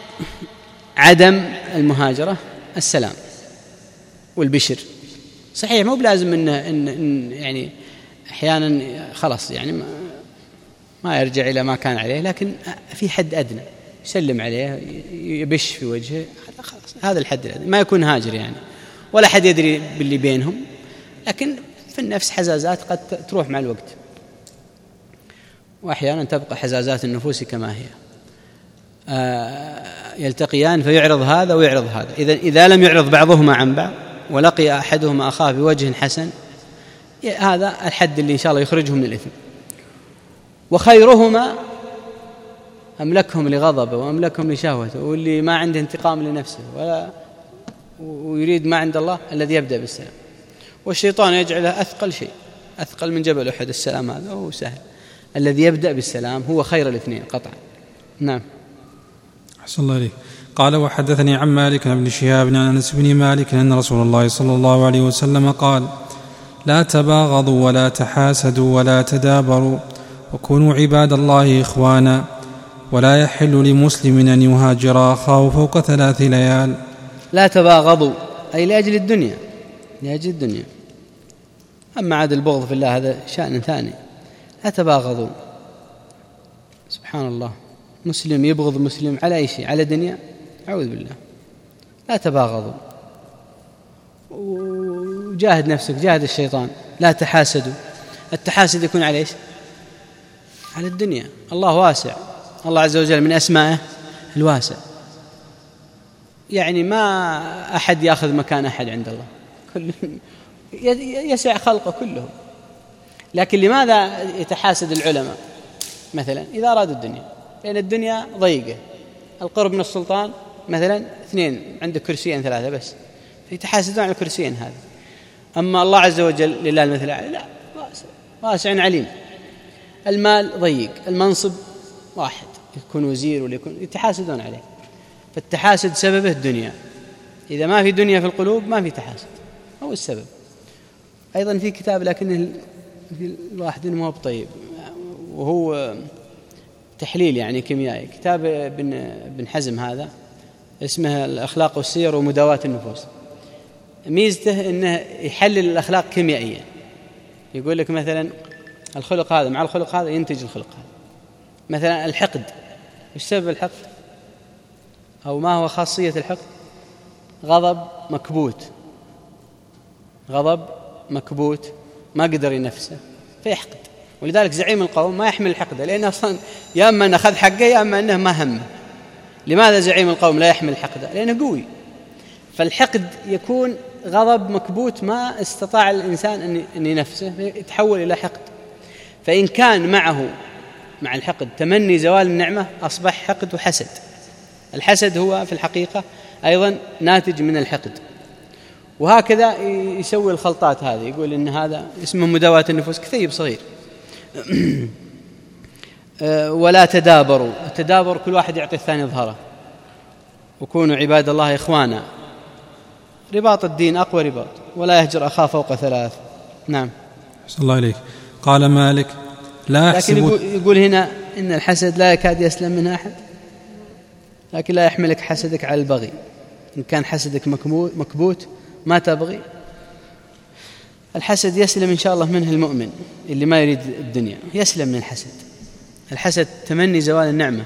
عدم المهاجرة؟ السلام والبشر. صحيح مو بلازم إن, إن, إن يعني أحيانا خلاص يعني ما, ما يرجع إلى ما كان عليه، لكن في حد أدنى يسلم عليه، يبش في وجهه، خلاص هذا الحد الأدنى. ما يكون هاجر يعني، ولا حد يدري باللي بينهم، لكن في النفس حزازات قد تروح مع الوقت، وأحيانا تبقى حزازات النفوس كما هي. آه يلتقيان فيعرض هذا ويعرض هذا. إذا إذا لم يعرض بعضهما عن بعض ولقي أحدهما أخاه بوجه حسن، هذا الحد اللي إن شاء الله يخرجه من الإثم. وخيرهما أملكهم لغضبه وأملكهم لشهوته، واللي ما عنده انتقام لنفسه ولا ويريد ما عند الله الذي يبدأ بالسلام. والشيطان يجعله أثقل شيء، أثقل من جبل أحد. السلام هذا هو سهل، الذي يبدأ بالسلام هو خير الاثنين قطعا. نعم. أحسن الله عليك. قال وحدثني عن مالك بن شهاب عن أنس بن مالك أن رسول الله صلى الله عليه وسلم قال لا تباغضوا ولا تحاسدوا ولا تدابروا وكونوا عباد الله إخوانا ولا يحل لمسلم أن يهاجر أخاه فوق ثلاث ليال. لا تباغضوا أي لأجل الدنيا، لأجل الدنيا. أما عاد البغض في الله هذا شأن ثاني. لا تباغضوا، سبحان الله، مسلم يبغض مسلم على أي شيء؟ على دنيا؟ أعوذ بالله. لا تباغضوا، وجاهد نفسك، جاهد الشيطان. لا تحاسدوا، التحاسد يكون على إيش؟ على الدنيا. الله واسع، الله عز وجل من أسمائه الواسع، يعني ما أحد يأخذ مكان أحد عند الله، كل يسع خلقه كلهم. لكن لماذا يتحاسد العلماء مثلا إذا أرادوا الدنيا؟ لأن الدنيا ضيقة، القرب من السلطان مثلا اثنين عندك كرسيين ثلاثة بس، فيتحاسدون على الكرسيين هذا. أما الله عز وجل لله المثل لا، واسع واسع عليم. المال ضيق، المنصب واحد، يكون وزير ولا يكون، يتحاسدون عليه. فالتحاسد سببه الدنيا. إذا ما في دنيا في القلوب ما في تحاسد، هو السبب. أيضا في كتاب لكنه في الواحد ما هو طيب، وهو تحليل يعني كيميائي، كتاب ابن ابن حزم هذا اسمه الأخلاق والسير ومداواة النفوس. ميزته إنه يحلل الأخلاق كيميائيا، يقول لك مثلا الخلق هذا مع الخلق هذا ينتج الخلق هذا. مثلا الحقد، إيش سبب الحقد أو ما هو خاصية الحقد؟ غضب مكبوت، غضب مكبوت ما قدر ينفسه فيحقد. ولذلك زعيم القوم ما يحمل الحقد، لأنه أصلا يا أما أنه أخذ حقه يا أما أنه ما همه. لماذا زعيم القوم لا يحمل الحقد؟ لأنه قوي. فالحقد يكون غضب مكبوت ما استطاع الإنسان أن ينفسه، يتحول إلى حقد. فإن كان معه مع الحقد تمني زوال النعمة أصبح حقد وحسد. الحسد هو في الحقيقة أيضا ناتج من الحقد. وهكذا يسوي الخلطات هذه، يقول إن هذا اسمه مداواة النفوس، كثيب صغير. ولا تدابروا، التدابر كل واحد يعطي الثاني ظهره، وكونوا عباد الله إخوانا، رباط الدين أقوى رباط، ولا يهجر أخاه فوق ثلاث. نعم. صلى الله عليك. قال مالك لا لكن يقول, يقول هنا إن الحسد لا يكاد يسلم منه أحد، لكن لا يحملك حسدك على البغي. إن كان حسدك مكبوت ما تبغي، الحسد يسلم إن شاء الله منه المؤمن اللي ما يريد الدنيا، يسلم من الحسد. الحسد تمني زوال النعمة،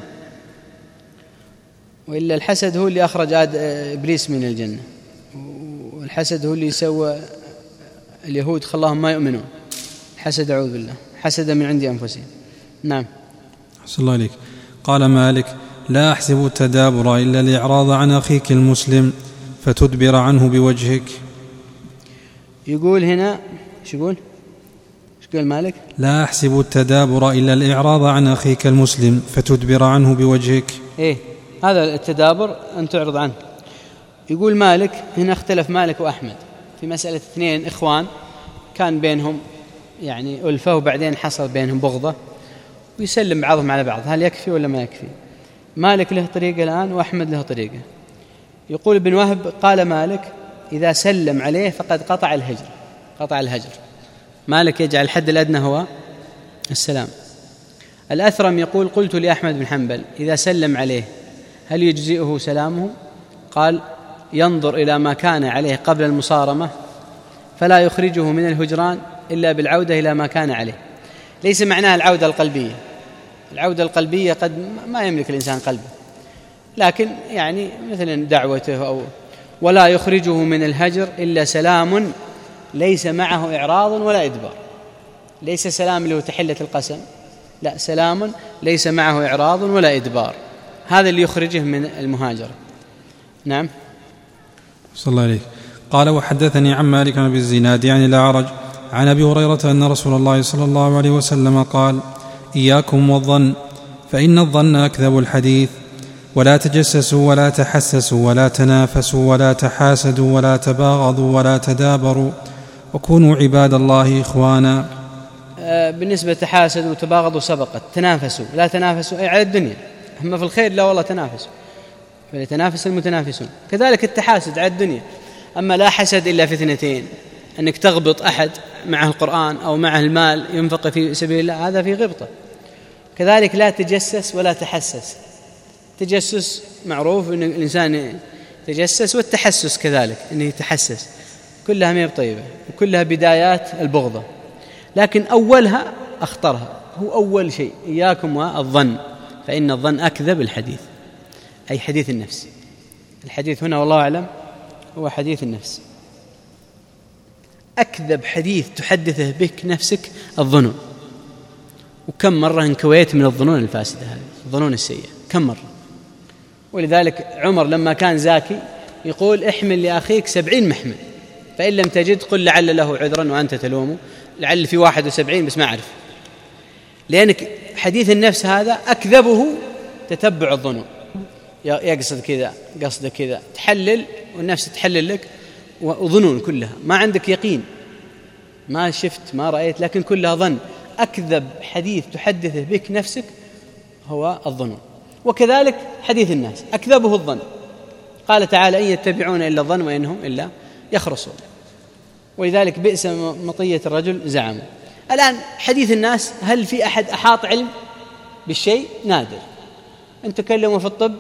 وإلا الحسد هو اللي أخرج إبليس من الجنة، والحسد هو اللي يسوى اليهود خلاهم ما يؤمنون. حسد أعوذ بالله، حسد من عند أنفسهم. نعم. صلى الله عليك. قال مالك لا أحسب التدابر إلا الإعراض عن أخيك المسلم فتدبر عنه بوجهك. يقول هنا شو يقول شو يقول مالك؟ لا أحسب التدابر إلا الإعراض عن أخيك المسلم فتدبر عنه بوجهك. إيه هذا التدابر، أن تعرض عنه. يقول مالك هنا اختلف مالك وأحمد في مسألة اثنين إخوان كان بينهم يعني ألفة، وبعدين حصل بينهم بغضة ويسلم بعضهم على بعض، هل يكفي ولا ما يكفي؟ مالك له طريقة الآن وأحمد له طريقة. يقول ابن وهب قال مالك إذا سلم عليه فقد قطع الهجر، قطع الهجر. مالك يجعل الحد الأدنى هو السلام. الأثرم يقول قلت لأحمد بن حنبل إذا سلم عليه هل يجزئه سلامه؟ قال ينظر إلى ما كان عليه قبل المصارمة فلا يخرجه من الهجران إلا بالعودة إلى ما كان عليه. ليس معناها العودة القلبية، العودة القلبية قد ما يملك الإنسان قلبه، لكن يعني مثلا دعوته أو ولا يخرجه من الهجر إلا سلام ليس معه إعراض ولا إدبار. ليس سلام له تحلة القسم، لا، سلام ليس معه إعراض ولا إدبار، هذا اللي يخرجه من المهاجرة. نعم. صلى الله عليه. قال وحدثني عن مالك بن الزناد عن الأعرج عن أبي هريرة أن رسول الله صلى الله عليه وسلم قال إياكم والظن فإن الظن أكذب الحديث، ولا تجسسوا ولا تحسسوا ولا تنافسوا ولا تحاسدوا ولا تباغضوا ولا تدابروا وكونوا عباد الله إخوانا. بالنسبة تحاسدوا وتباغضوا سبقت، تنافسوا لا تنافسوا أي على الدنيا، أما في الخير لا والله تنافسوا، فليتنافس المتنافسون. كذلك التحاسد على الدنيا، أما لا حسد إلا في اثنتين، أنك تغبط أحد معه القرآن أو معه المال ينفق في سبيل الله، هذا في غبطة. كذلك لا تجسس ولا تحسس. تجسس معروف أن الإنسان يتجسس، والتحسس كذلك أنه يتحسس، كلها ما هي طيبة وكلها بدايات البغضة، لكن أولها أخطرها هو أول شيء إياكم والظن فإن الظن أكذب الحديث، أي حديث النفس. الحديث هنا والله أعلم هو حديث النفس. أكذب حديث تحدثه بك نفسك الظنون، وكم مرة انكويت من الظنون الفاسدة هذه، الظنون السيئة كم مرة. ولذلك عمر لما كان زاكي يقول احمل لأخيك سبعين محمل فإن لم تجد قل لعل له عذرا وأنت تلومه، لعل في واحد وسبعين بس ما أعرف، لأنك حديث النفس هذا أكذبه تتبع الظنون، يقصد كذا قصد كذا، تحلل والنفس تحلل لك، وظنون كلها ما عندك يقين، ما شفت ما رأيت، لكن كلها ظن. أكذب حديث تحدثه بك نفسك هو الظنون. وكذلك حديث الناس أكذبه الظن، قال تعالى إن يتبعون إلا الظن وإنهم إلا يخرصون. ولذلك بئس مطية الرجل زعموا. الآن حديث الناس، هل في أحد أحاط علم بالشيء؟ نادر. أن تكلموا في الطب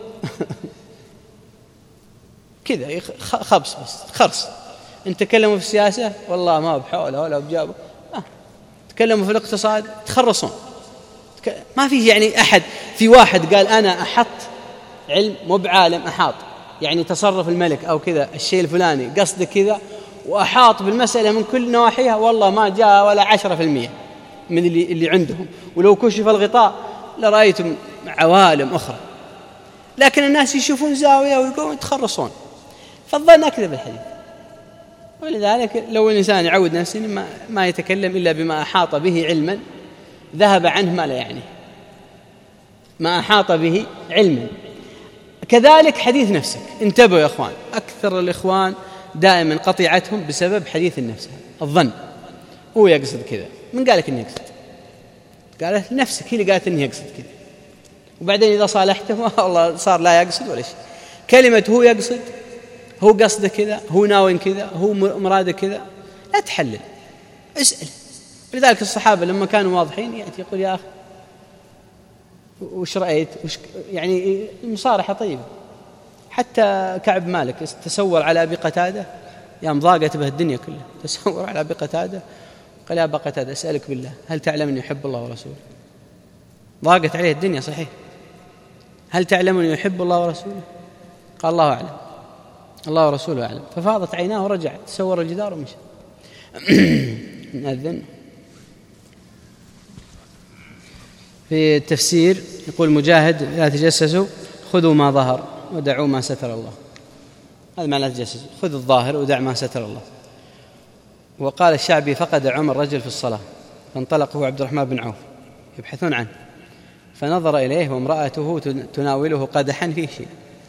كذا خبص بس خرص. أن تكلموا في السياسة والله ما بحوله ولا بجابه. آه. تكلموا في الاقتصاد تخرصون. ما فيه يعني أحد، في واحد قال أنا أحط علم، مو بعالم، أحاط يعني تصرف الملك أو كذا الشيء الفلاني قصد كذا، وأحاط بالمسألة من كل نواحيها، والله ما جاء ولا عشرة في المية من اللي, اللي عندهم، ولو كشف الغطاء لرأيتم عوالم أخرى. لكن الناس يشوفون زاوية ويقومون يتخرصون، فالظن أكذب الحديث. ولذلك لو الإنسان يعود نفسه ما, ما يتكلم إلا بما أحاط به علما ذهب عنه ما لا يعني، ما أحاط به علما. كذلك حديث نفسك، انتبهوا يا أخوان، أكثر الإخوان دائما قطيعتهم بسبب حديث النفس، الظن. هو يقصد كذا، من قالك إنه يقصد؟ قالت نفسك هي اللي قالت إنه يقصد كذا، وبعدين إذا صالحته والله صار لا يقصد ولا شيء. كلمة هو يقصد، هو قصده كذا، هو ناوي كذا، هو مراده كذا، لا تحلل، اسأل. لذلك الصحابة لما كانوا واضحين يأتي يقول يا أخي وش رأيت؟ وش يعني المصارحة طيبة. حتى كعب مالك تسور على أبي قتادة، يا مضاقت به الدنيا كلها، تسور على أبي قتادة قال يا أبا قتادة أسألك بالله هل تعلم أني يحب الله ورسوله؟ ضاقت عليه الدنيا صحيح، هل تعلم أني يحب الله ورسوله؟ قال الله أعلم، الله ورسوله أعلم. ففاضت عيناه ورجع تسور الجدار ومشى. نأذن. في التفسير يقول مجاهد لا تجسسوا، خذوا ما ظهر ودعوا ما ستر الله. هذا معنى لا تجسسوا، خذ الظاهر ودع ما ستر الله. وقال الشعبي فقد عمر رجل في الصلاة فانطلق هو عبد الرحمن بن عوف يبحثون عنه، فنظر إليه وامرأته تناوله قدحا فيه شيء،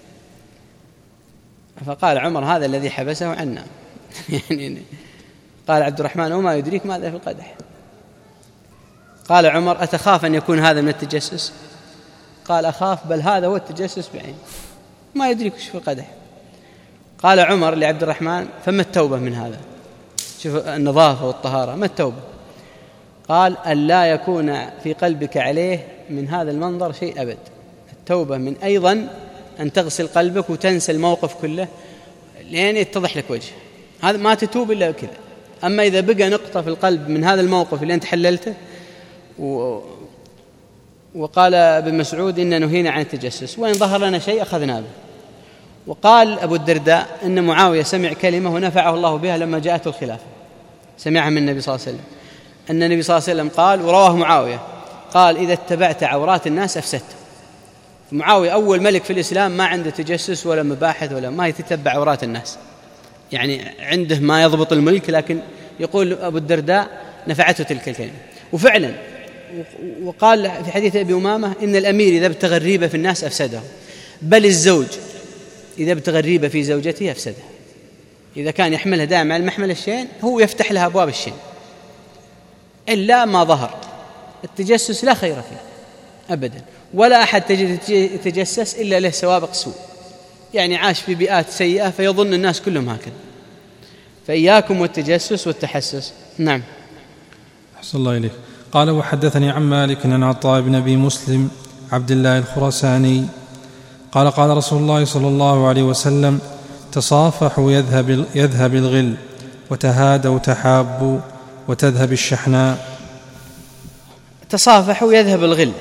فقال عمر هذا الذي حبسه عنا. يعني قال عبد الرحمن وما يدريك ماذا في القدح؟ قال عمر أتخاف أن يكون هذا من التجسس؟ قال أخاف، بل هذا هو التجسس بعين، ما يدريك وش في القدح. قال عمر لعبد الرحمن فما التوبة من هذا؟ شوف النظافة والطهارة، ما التوبة؟ قال ألا يكون في قلبك عليه من هذا المنظر شيء أبد. التوبة من أيضا أن تغسل قلبك وتنسى الموقف كله لين يتضح لك وجه، هذا ما تتوب إلا كذا. أما إذا بقى نقطة في القلب من هذا الموقف اللي أنت حللته و... وقال ابن مسعود إن نهينا عن التجسس وإن ظهر لنا شيء أخذنا به. وقال أبو الدرداء أن معاوية سمع كلمة ونفعه الله بها لما جاءته الخلافة، سمعها من النبي صلى الله عليه وسلم، أن النبي صلى الله عليه وسلم قال ورواه معاوية قال إذا اتبعت عورات الناس أفسدت. معاوية أول ملك في الإسلام ما عنده تجسس ولا مباحث ولا ما يتتبع عورات الناس، يعني عنده ما يضبط الملك، لكن يقول أبو الدرداء نفعته تلك الكلمة. وفعلا وقال في حديث أبي أمامة إن الأمير إذا ابتغى الريبة في الناس أفسده، بل الزوج إذا ابتغى الريبة في زوجته أفسدها. إذا كان يحملها دائما على محمل الشين هو يفتح لها أبواب الشين إلا ما ظهر. التجسس لا خير فيه أبدا، ولا أحد تجد يتجسس إلا له سوابق سوء، يعني عاش في بيئات سيئة فيظن الناس كلهم هكذا. فإياكم والتجسس والتحسس. نعم. أحسن الله إليك. قال وحدثني عن مالك عن عطاء بن أبي مسلم عبد الله الخراساني قال قال رسول الله صلى الله عليه وسلم تصافحوا يذهب, يذهب الغل وتهادوا تحابوا وتذهب الشحناء. تصافحوا يذهب الغل،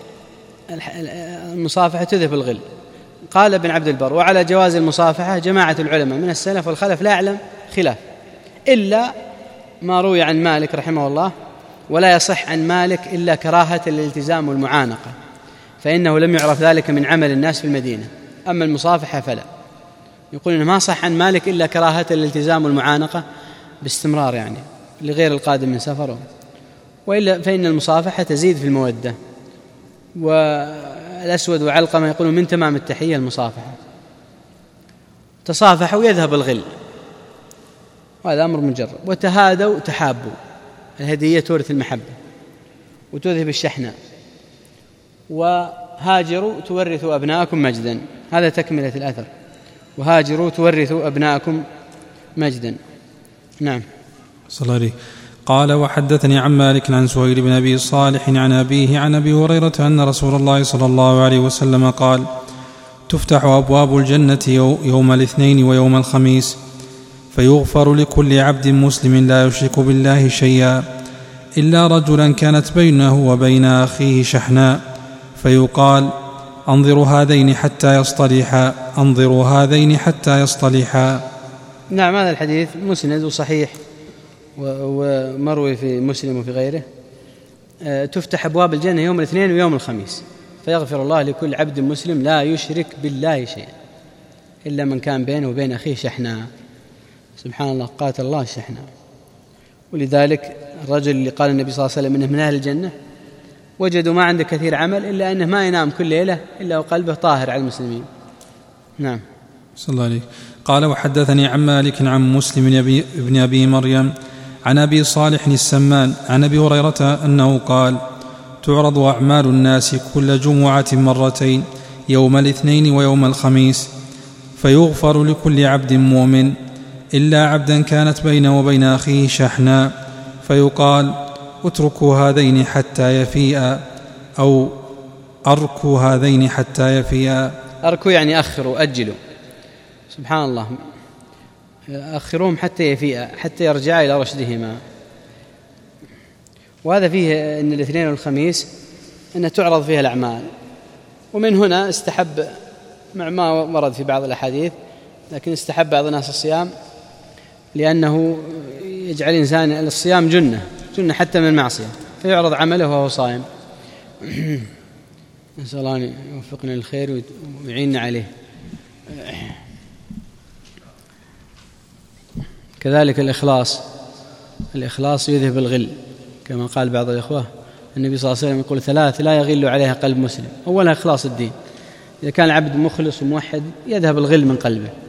المصافحة تذهب الغل. قال ابن عبد البر وعلى جواز المصافحة جماعة العلماء من السلف والخلف لا يعلم خلاف إلا ما روي عن مالك رحمه الله، ولا يصح عن مالك إلا كراهة الالتزام والمعانقة، فإنه لم يعرف ذلك من عمل الناس في المدينة. أما المصافحة فلا، يقول إنه ما صح عن مالك إلا كراهة الالتزام والمعانقة باستمرار، يعني لغير القادم من سفره، وإلا فإن المصافحة تزيد في المودة. والأسود وعلقمة يقولون من تمام التحية المصافحة. تصافحوا يذهب الغل، وهذا أمر مجرد. وتهادوا تحابوا، الهدية تورث المحبة وتذهب الشحناء. وهاجروا تورثوا أبناءكم مجدا، هذا تكملة الأثر. وهاجروا تورثوا أبناءكم مجدا. نعم. صلى الله عليه. قال وحدثني عن مالك عن سهيل بن أبي صالح عن أبيه عن أبي هريرة أن رسول الله صلى الله عليه وسلم قال تفتح أبواب الجنة يوم الاثنين ويوم الخميس فيغفر لكل عبد مسلم لا يشرك بالله شيئا إلا رجلا كانت بينه وبين أخيه شحناء فيقال أنظروا هذين حتى يصطلحا أنظروا هذين حتى يصطلحا. نعم. هذا الحديث مسند وصحيح ومروي في مسلم وفي غيره. تفتح أبواب الجنة يوم الاثنين ويوم الخميس فيغفر الله لكل عبد مسلم لا يشرك بالله شيئا إلا من كان بينه وبين أخيه شحناء. سبحان الله، قاتل الله الشحناء. ولذلك الرجل اللي قال النبي صلى الله عليه وسلم إنه من أهل الجنة وجدوا ما عنده كثير عمل إلا أنه ما ينام كل ليلة إلا وقلبه طاهر على المسلمين، نعم. صلى الله عليه. قال: وحدثني عن مالك عن مسلم بن أبي مريم عن أبي صالح السمان عن أبي هريرة أنه قال: تعرض أعمال الناس كل جمعة مرتين، يوم الاثنين ويوم الخميس، فيغفر لكل عبد مؤمن إلا عبدا كانت بينه وبين أخيه شحنا، فيقال: اتركوا هذين حتى يفيئا، أو أركوا هذين حتى يفيئا. أركوا يعني أخروا، أجلوا. سبحان الله، أخروهم حتى يفيئا، حتى يرجع إلى رشدهما. وهذا فيه أن الاثنين والخميس أن تعرض فيها الأعمال، ومن هنا استحب مع ما ورد في بعض الأحاديث، لكن استحب بعض الناس الصيام لأنه يجعل الإنسان الصيام جنة جنة حتى من المعصية، فيعرض عمله وهو صائم. نسأل الله أن يوفقنا للخير ويعيننا عليه. كذلك الإخلاص، الإخلاص يذهب الغل، كما قال بعض الإخوة النبي صلى الله عليه وسلم يقول: ثلاث لا يغل عليها قلب مسلم. أولها إخلاص الدين، إذا كان العبد مخلص وموحد يذهب الغل من قلبه.